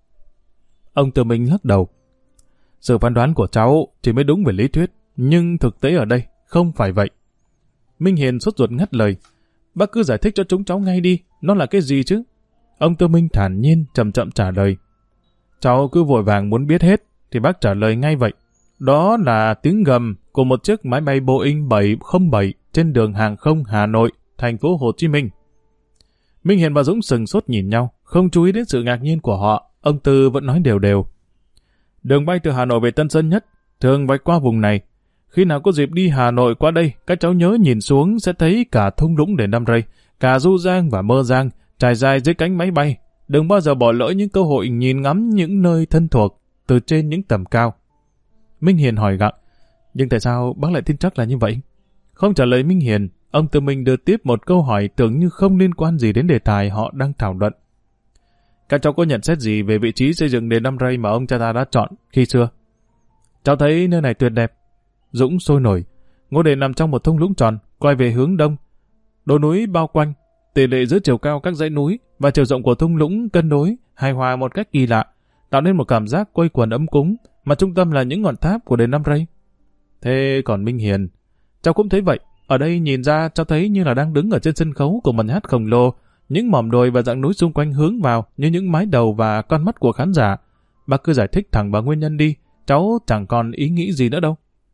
Ông Tư Minh lắc đầu. Sự phán đoán của cháu chỉ mới đúng về lý thuyết, nhưng thực tế ở đây không phải vậy. Minh Hiền sốt ruột ngắt lời. Bác cứ giải thích cho chúng cháu ngay đi, nó là cái gì chứ? Ông Tư Minh thản nhiên chậm chậm trả lời. Cháu cứ vội vàng muốn biết hết, thì bác trả lời ngay vậy. Đó là tiếng gầm của một chiếc máy bay Boeing 707 trên đường hàng không Hà Nội, thành phố Hồ Chí Minh. Minh Hiền và Dũng sừng sốt nhìn nhau, không chú ý đến sự ngạc nhiên của họ. Ông Tư vẫn nói đều đều. Đường bay từ Hà Nội về Tân Sơn Nhất thường vạch qua vùng này. Khi nào có dịp đi Hà Nội qua đây, các cháu nhớ nhìn xuống sẽ thấy cả thung lũng đền Đam Rây, cả Du Giang và Mơ Giang trải dài dưới cánh máy bay. Đừng bao giờ bỏ lỡ những cơ hội nhìn ngắm những nơi thân thuộc từ trên những tầm cao. Minh Hiền hỏi gặng, nhưng tại sao bác lại tin chắc là như vậy? Không trả lời Minh Hiền, ông Tư Minh đưa tiếp một câu hỏi tưởng như không liên quan gì đến đề tài họ đang thảo luận. Các cháu có nhận xét gì về vị trí xây dựng đền Đam Rây mà ông cha ta đã chọn khi xưa? Cháu thấy nơi này tuyệt đẹp. Dũng sôi nổi. Ngôi đền nằm trong một thung lũng tròn, quay về hướng đông. Đồi núi bao quanh, tỷ lệ giữa chiều cao các dãy núi và chiều rộng của thung lũng cân đối, hài hòa một cách kỳ lạ, tạo nên một cảm giác quây quần ấm cúng, mà trung tâm là những ngọn tháp của đền Đam Rây. Thế còn Minh Hiền, cháu cũng thấy vậy. Ở đây nhìn ra cháu thấy như là đang đứng ở trên sân khấu của một nhà hát khổng lồ, những mỏm đồi và dãy núi xung quanh hướng vào như những mái đầu và con mắt của khán giả. Bác cứ giải thích thẳng vào nguyên nhân đi, cháu chẳng còn ý nghĩ gì nữa đâu.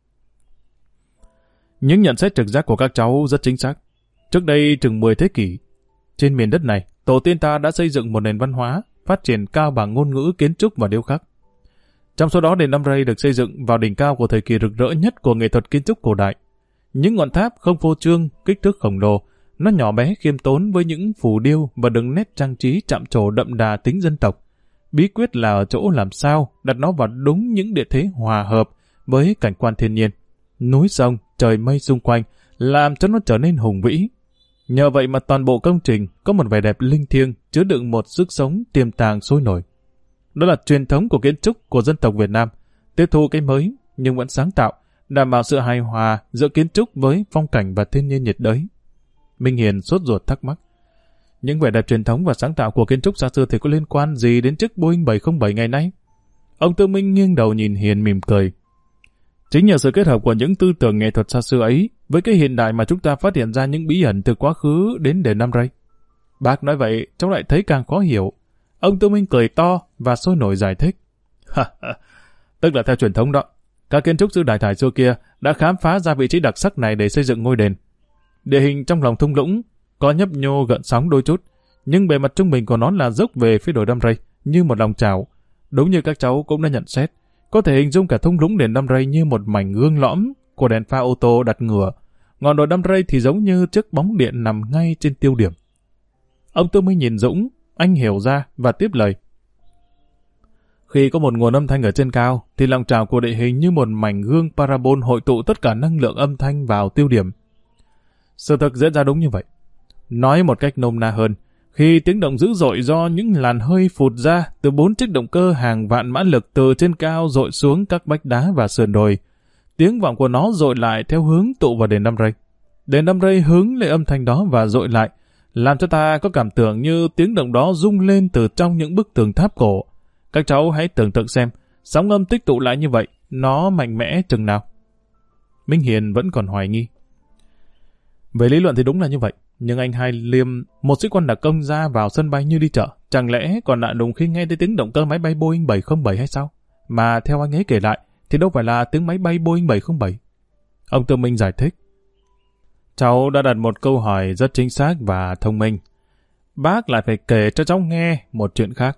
Những nhận xét trực giác của các cháu rất chính xác. Trước đây chừng 10 thế kỷ, trên miền đất này, tổ tiên ta đã xây dựng một nền văn hóa, phát triển cao bằng ngôn ngữ, kiến trúc và điêu khắc. Trong số đó đền Đam Rây được xây dựng vào đỉnh cao của thời kỳ rực rỡ nhất của nghệ thuật kiến trúc cổ đại. Những ngọn tháp không phô trương, kích thước khổng lồ, nó nhỏ bé khiêm tốn với những phù điêu và đường nét trang trí chạm trổ đậm đà tính dân tộc. Bí quyết là ở chỗ làm sao đặt nó vào đúng những địa thế hòa hợp với cảnh quan thiên nhiên, núi sông, trời mây xung quanh, làm cho nó trở nên hùng vĩ. Nhờ vậy mà toàn bộ công trình có một vẻ đẹp linh thiêng, chứa đựng một sức sống tiềm tàng sôi nổi. Đó là truyền thống của kiến trúc của dân tộc Việt Nam, tiếp thu cái mới nhưng vẫn sáng tạo, đảm bảo sự hài hòa giữa kiến trúc với phong cảnh và thiên nhiên nhiệt đới. Minh Hiền sốt ruột thắc mắc. Những vẻ đẹp truyền thống và sáng tạo của kiến trúc xa xưa thì có liên quan gì đến chiếc Boeing 707 ngày nay? Ông Tư Minh nghiêng đầu nhìn Hiền mỉm cười. Chính nhờ sự kết hợp của những tư tưởng nghệ thuật xa xưa ấy với cái hiện đại mà chúng ta phát hiện ra những bí ẩn từ quá khứ đến đền Đam Rây. Bác nói vậy, cháu lại thấy càng khó hiểu. Ông Tư Minh cười to và sôi nổi giải thích. Tức là theo truyền thống đó, các kiến trúc sư Đại Thải xưa kia đã khám phá ra vị trí đặc sắc này để xây dựng ngôi đền. Địa hình trong lòng thung lũng có nhấp nhô gợn sóng đôi chút, nhưng bề mặt trung bình của nó là dốc về phía đồi Đam Rây như một lòng chảo. Đúng như các cháu cũng đã nhận xét, có thể hình dung cả thung lũng đền Đam Rây như một mảnh gương lõm của đèn pha ô tô đặt ngửa, ngọn đồi đăm rây thì giống như chiếc bóng điện nằm ngay trên tiêu điểm. Ông Tư Minh nhìn Dũng, anh hiểu ra và tiếp lời. Khi có một nguồn âm thanh ở trên cao, thì lòng trào của địa hình như một mảnh gương parabol hội tụ tất cả năng lượng âm thanh vào tiêu điểm. Sự thực diễn ra đúng như vậy. Nói một cách nôm na hơn, khi tiếng động dữ dội do những làn hơi phụt ra từ 4 chiếc động cơ hàng vạn mã lực từ trên cao dội xuống các vách đá và sườn đồi, tiếng vọng của nó dội lại theo hướng tụ vào đền đăm rây. Đền đăm rây hướng lấy âm thanh đó và dội lại, làm cho ta có cảm tưởng như tiếng động đó rung lên từ trong những bức tường tháp cổ. Các cháu hãy tưởng tượng xem, sóng âm tích tụ lại như vậy, nó mạnh mẽ chừng nào. Minh Hiền vẫn còn hoài nghi. Về lý luận thì đúng là như vậy, nhưng anh Hai Liêm, một sĩ quan đặc công ra vào sân bay như đi chợ, chẳng lẽ còn lạ lùng khi nghe thấy tiếng động cơ máy bay Boeing 707 hay sao? Mà theo anh ấy kể lại, thì đâu phải là tiếng máy bay Boeing 707. Ông Tư Minh giải thích. Cháu đã đặt một câu hỏi rất chính xác và thông minh. Bác lại phải kể cho cháu nghe một chuyện khác.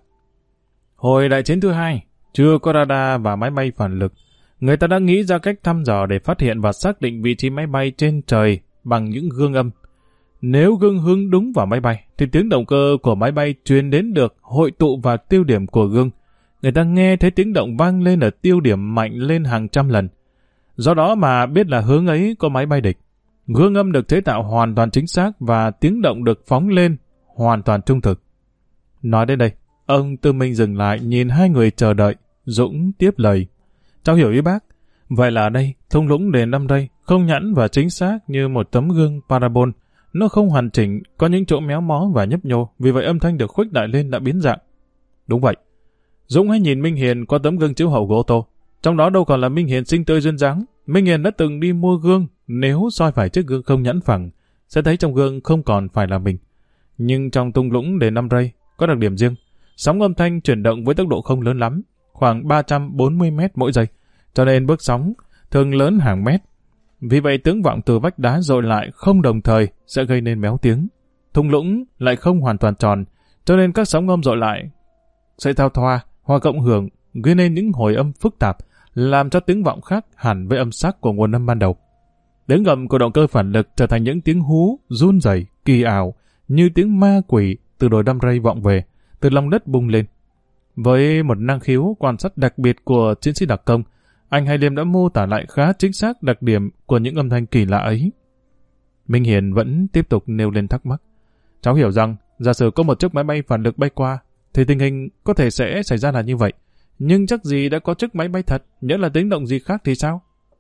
Hồi đại chiến thứ hai, chưa có radar và máy bay phản lực, người ta đã nghĩ ra cách thăm dò để phát hiện và xác định vị trí máy bay trên trời bằng những gương âm. Nếu gương hướng đúng vào máy bay, thì tiếng động cơ của máy bay truyền đến được hội tụ vào tiêu điểm của gương. Người ta nghe thấy tiếng động vang lên ở tiêu điểm mạnh lên hàng trăm lần. Do đó mà biết là hướng ấy có máy bay địch. Gương âm được chế tạo hoàn toàn chính xác và tiếng động được phóng lên hoàn toàn trung thực. Nói đến đây, ông Tư Minh dừng lại nhìn hai người chờ đợi. Dũng tiếp lời. Cháu hiểu ý bác. Vậy là ở đây, thung lũng đền đăm rây không nhẵn và chính xác như một tấm gương parabol. Nó không hoàn chỉnh, có những chỗ méo mó và nhấp nhô, vì vậy âm thanh được khuếch đại lên đã biến dạng. Đúng vậy. Dũng hãy nhìn Minh Hiền qua tấm gương chiếu hậu của ô tô. Trong đó đâu còn là Minh Hiền xinh tươi duyên dáng. Minh Hiền đã từng đi mua gương, nếu soi phải chiếc gương không nhẵn phẳng, sẽ thấy trong gương không còn phải là mình. Nhưng trong thung lũng đền đăm rây có đặc điểm riêng. Sóng âm thanh chuyển động với tốc độ không lớn lắm, khoảng 340 m mỗi giây, cho nên bước sóng thường lớn hàng mét. Vì vậy tiếng vọng từ vách đá dội lại không đồng thời sẽ gây nên méo tiếng. Thung lũng lại không hoàn toàn tròn, cho nên các sóng âm dội lại sẽ thao thoa hoặc cộng hưởng gây nên những hồi âm phức tạp, làm cho tiếng vọng khác hẳn với âm sắc của nguồn âm ban đầu. Tiếng gầm của động cơ phản lực trở thành những tiếng hú run rẩy kỳ ảo, như tiếng ma quỷ từ đồi đăm rây vọng về, từ lòng đất bung lên. Với một năng khiếu quan sát đặc biệt của chiến sĩ đặc công, anh Hai Liêm đã mô tả lại khá chính xác đặc điểm của những âm thanh kỳ lạ ấy. Minh Hiền vẫn tiếp tục nêu lên thắc mắc. Cháu hiểu rằng, giả sử có một chiếc máy bay phản lực bay qua, thì tình hình có thể sẽ xảy ra là như vậy. Nhưng chắc gì đã có chiếc máy bay thật, nhỡ là tiếng động gì khác thì sao?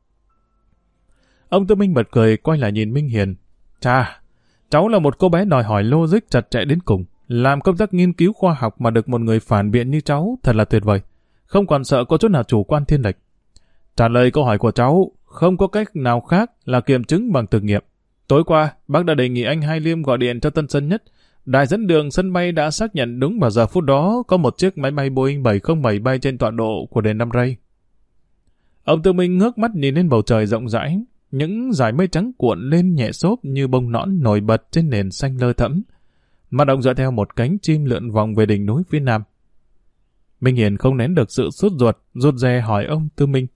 Ông Tư Minh bật cười quay lại nhìn Minh Hiền. Chà, cháu là một cô bé đòi hỏi logic chặt chẽ đến cùng. Làm công tác nghiên cứu khoa học mà được một người phản biện như cháu thật là tuyệt vời. Không còn sợ có chỗ nào chủ quan thiên lệch. Trả lời câu hỏi của cháu, không có cách nào khác là kiểm chứng bằng thực nghiệm. Tối qua, bác đã đề nghị anh Hai Liêm gọi điện cho Tân Sơn Nhất. Đài dẫn đường sân bay đã xác nhận đúng vào giờ phút đó có một chiếc máy bay Boeing 707 bay trên tọa độ của đền đăm rây. Ông Tư Minh ngước mắt nhìn lên bầu trời rộng rãi, những dải mây trắng cuộn lên nhẹ xốp như bông nõn nổi bật trên nền xanh lơ thẫm. Mặt ông dõi theo một cánh chim lượn vòng về đỉnh núi phía nam. Minh Hiền không nén được sự sốt ruột, rụt rè hỏi ông Tư Minh.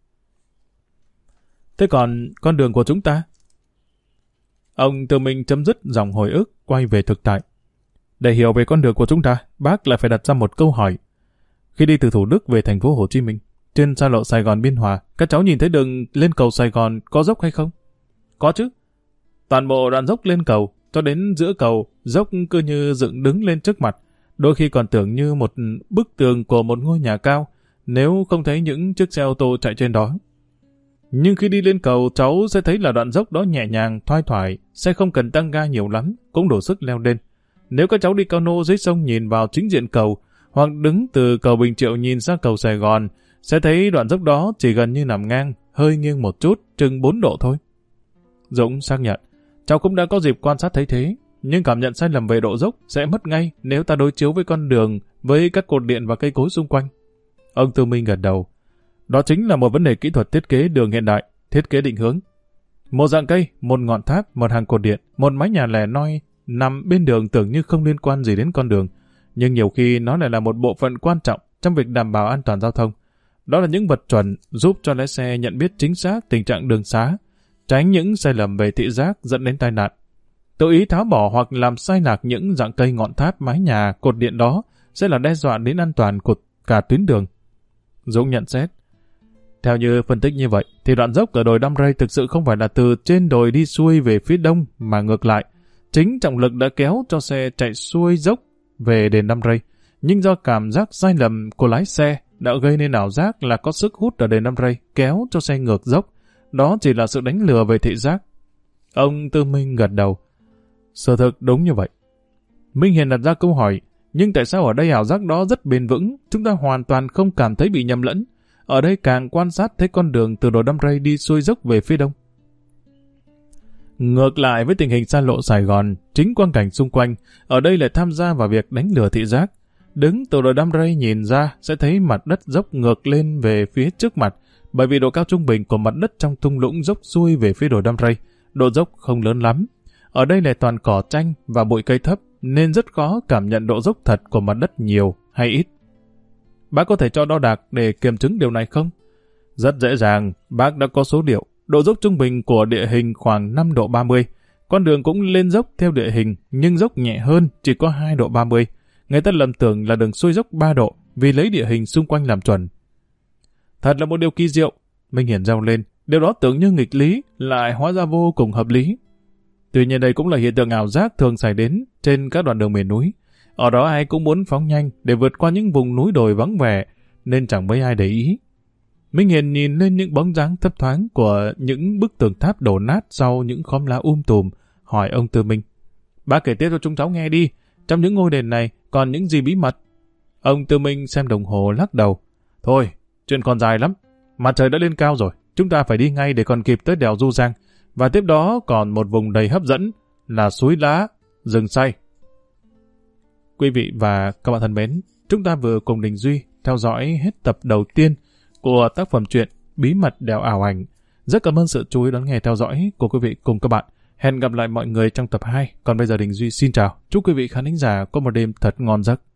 Thế còn con đường của chúng ta? Ông Tư Minh chấm dứt dòng hồi ức, quay về thực tại. Để hiểu về con đường của chúng ta, bác lại phải đặt ra một câu hỏi. Khi đi từ Thủ Đức về thành phố Hồ Chí Minh, trên xa lộ Sài Gòn Biên Hòa, các cháu nhìn thấy đường lên cầu Sài Gòn có dốc hay không? Có chứ. Toàn bộ đoạn dốc lên cầu, cho đến giữa cầu, dốc cứ như dựng đứng lên trước mặt, đôi khi còn tưởng như một bức tường của một ngôi nhà cao, nếu không thấy những chiếc xe ô tô chạy trên đó. Nhưng khi đi lên cầu, cháu sẽ thấy là đoạn dốc đó nhẹ nhàng, thoai thoải, xe không cần tăng ga nhiều lắm, cũng đủ sức leo lên. Nếu các cháu đi cano dưới sông nhìn vào chính diện cầu, hoặc đứng từ cầu Bình Triệu nhìn ra cầu Sài Gòn, sẽ thấy đoạn dốc đó chỉ gần như nằm ngang, hơi nghiêng một chút, chừng 4 độ thôi. Dũng xác nhận, cháu cũng đã có dịp quan sát thấy thế, nhưng cảm nhận sai lầm về độ dốc sẽ mất ngay nếu ta đối chiếu với con đường, với các cột điện và cây cối xung quanh. Ông Tư Minh gật đầu. Đó chính là một vấn đề kỹ thuật thiết kế đường hiện đại, thiết kế định hướng. Một dạng cây, một ngọn tháp, một hàng cột điện, một mái nhà lẻ loi nằm bên đường tưởng như không liên quan gì đến con đường, nhưng nhiều khi nó lại là một bộ phận quan trọng trong việc đảm bảo an toàn giao thông. Đó là những vật chuẩn giúp cho lái xe nhận biết chính xác tình trạng đường xá, tránh những sai lầm về thị giác dẫn đến tai nạn. Tự ý tháo bỏ hoặc làm sai lạc những dạng cây ngọn tháp, mái nhà, cột điện đó sẽ là đe dọa đến an toàn của cả tuyến đường. Dũng nhận xét, theo như phân tích như vậy, thì đoạn dốc ở đồi Đam Rây thực sự không phải là từ trên đồi đi xuôi về phía đông, mà ngược lại. Chính trọng lực đã kéo cho xe chạy xuôi dốc về đền Đam Rây, nhưng do cảm giác sai lầm của lái xe đã gây nên ảo giác là có sức hút ở đền Đam Rây kéo cho xe ngược dốc. Đó chỉ là sự đánh lừa về thị giác. Ông Tư Minh gật đầu. Sự thực đúng như vậy. Minh Hiền đặt ra câu hỏi, nhưng tại sao ở đây ảo giác đó rất bền vững, chúng ta hoàn toàn không cảm thấy bị nhầm lẫn. Ở đây càng quan sát thấy con đường từ đồi Đam Rây đi xuôi dốc về phía đông. Ngược lại với tình hình xa lộ Sài Gòn, chính quang cảnh xung quanh, ở đây lại tham gia vào việc đánh lừa thị giác. Đứng từ đồi Đam Rây nhìn ra sẽ thấy mặt đất dốc ngược lên về phía trước mặt, bởi vì độ cao trung bình của mặt đất trong thung lũng dốc xuôi về phía đồi Đam Rây, độ dốc không lớn lắm. Ở đây là toàn cỏ tranh và bụi cây thấp, nên rất khó cảm nhận độ dốc thật của mặt đất nhiều hay ít. Bác có thể cho đo đạc để kiểm chứng điều này không? Rất dễ dàng, bác đã có số liệu. Độ dốc trung bình của địa hình khoảng 5 độ 30. Con đường cũng lên dốc theo địa hình, nhưng dốc nhẹ hơn, chỉ có 2 độ 30. Người ta lầm tưởng là đường xuôi dốc 3 độ, vì lấy địa hình xung quanh làm chuẩn. Thật là một điều kỳ diệu. Minh Hiển reo lên, điều đó tưởng như nghịch lý, lại hóa ra vô cùng hợp lý. Tuy nhiên đây cũng là hiện tượng ảo giác thường xảy đến trên các đoạn đường miền núi. Ở đó ai cũng muốn phóng nhanh để vượt qua những vùng núi đồi vắng vẻ, nên chẳng mấy ai để ý. Minh Hiền nhìn lên những bóng dáng thấp thoáng của những bức tường tháp đổ nát sau những khóm lá tùm, hỏi ông Tư Minh. Bác kể tiếp cho chúng cháu nghe đi, trong những ngôi đền này còn những gì bí mật? Ông Tư Minh xem đồng hồ lắc đầu. Thôi, chuyện còn dài lắm, mặt trời đã lên cao rồi, chúng ta phải đi ngay để còn kịp tới đèo Du Giang, và tiếp đó còn một vùng đầy hấp dẫn là suối lá, rừng say. Quý vị và các bạn thân mến, chúng ta vừa cùng Đình Duy theo dõi hết tập đầu tiên của tác phẩm truyện Bí mật đèo ảo ảnh. Rất cảm ơn sự chú ý đón nghe theo dõi của quý vị cùng các bạn. Hẹn gặp lại mọi người trong tập 2. Còn bây giờ Đình Duy xin chào. Chúc quý vị khán thính giả có một đêm thật ngon giấc.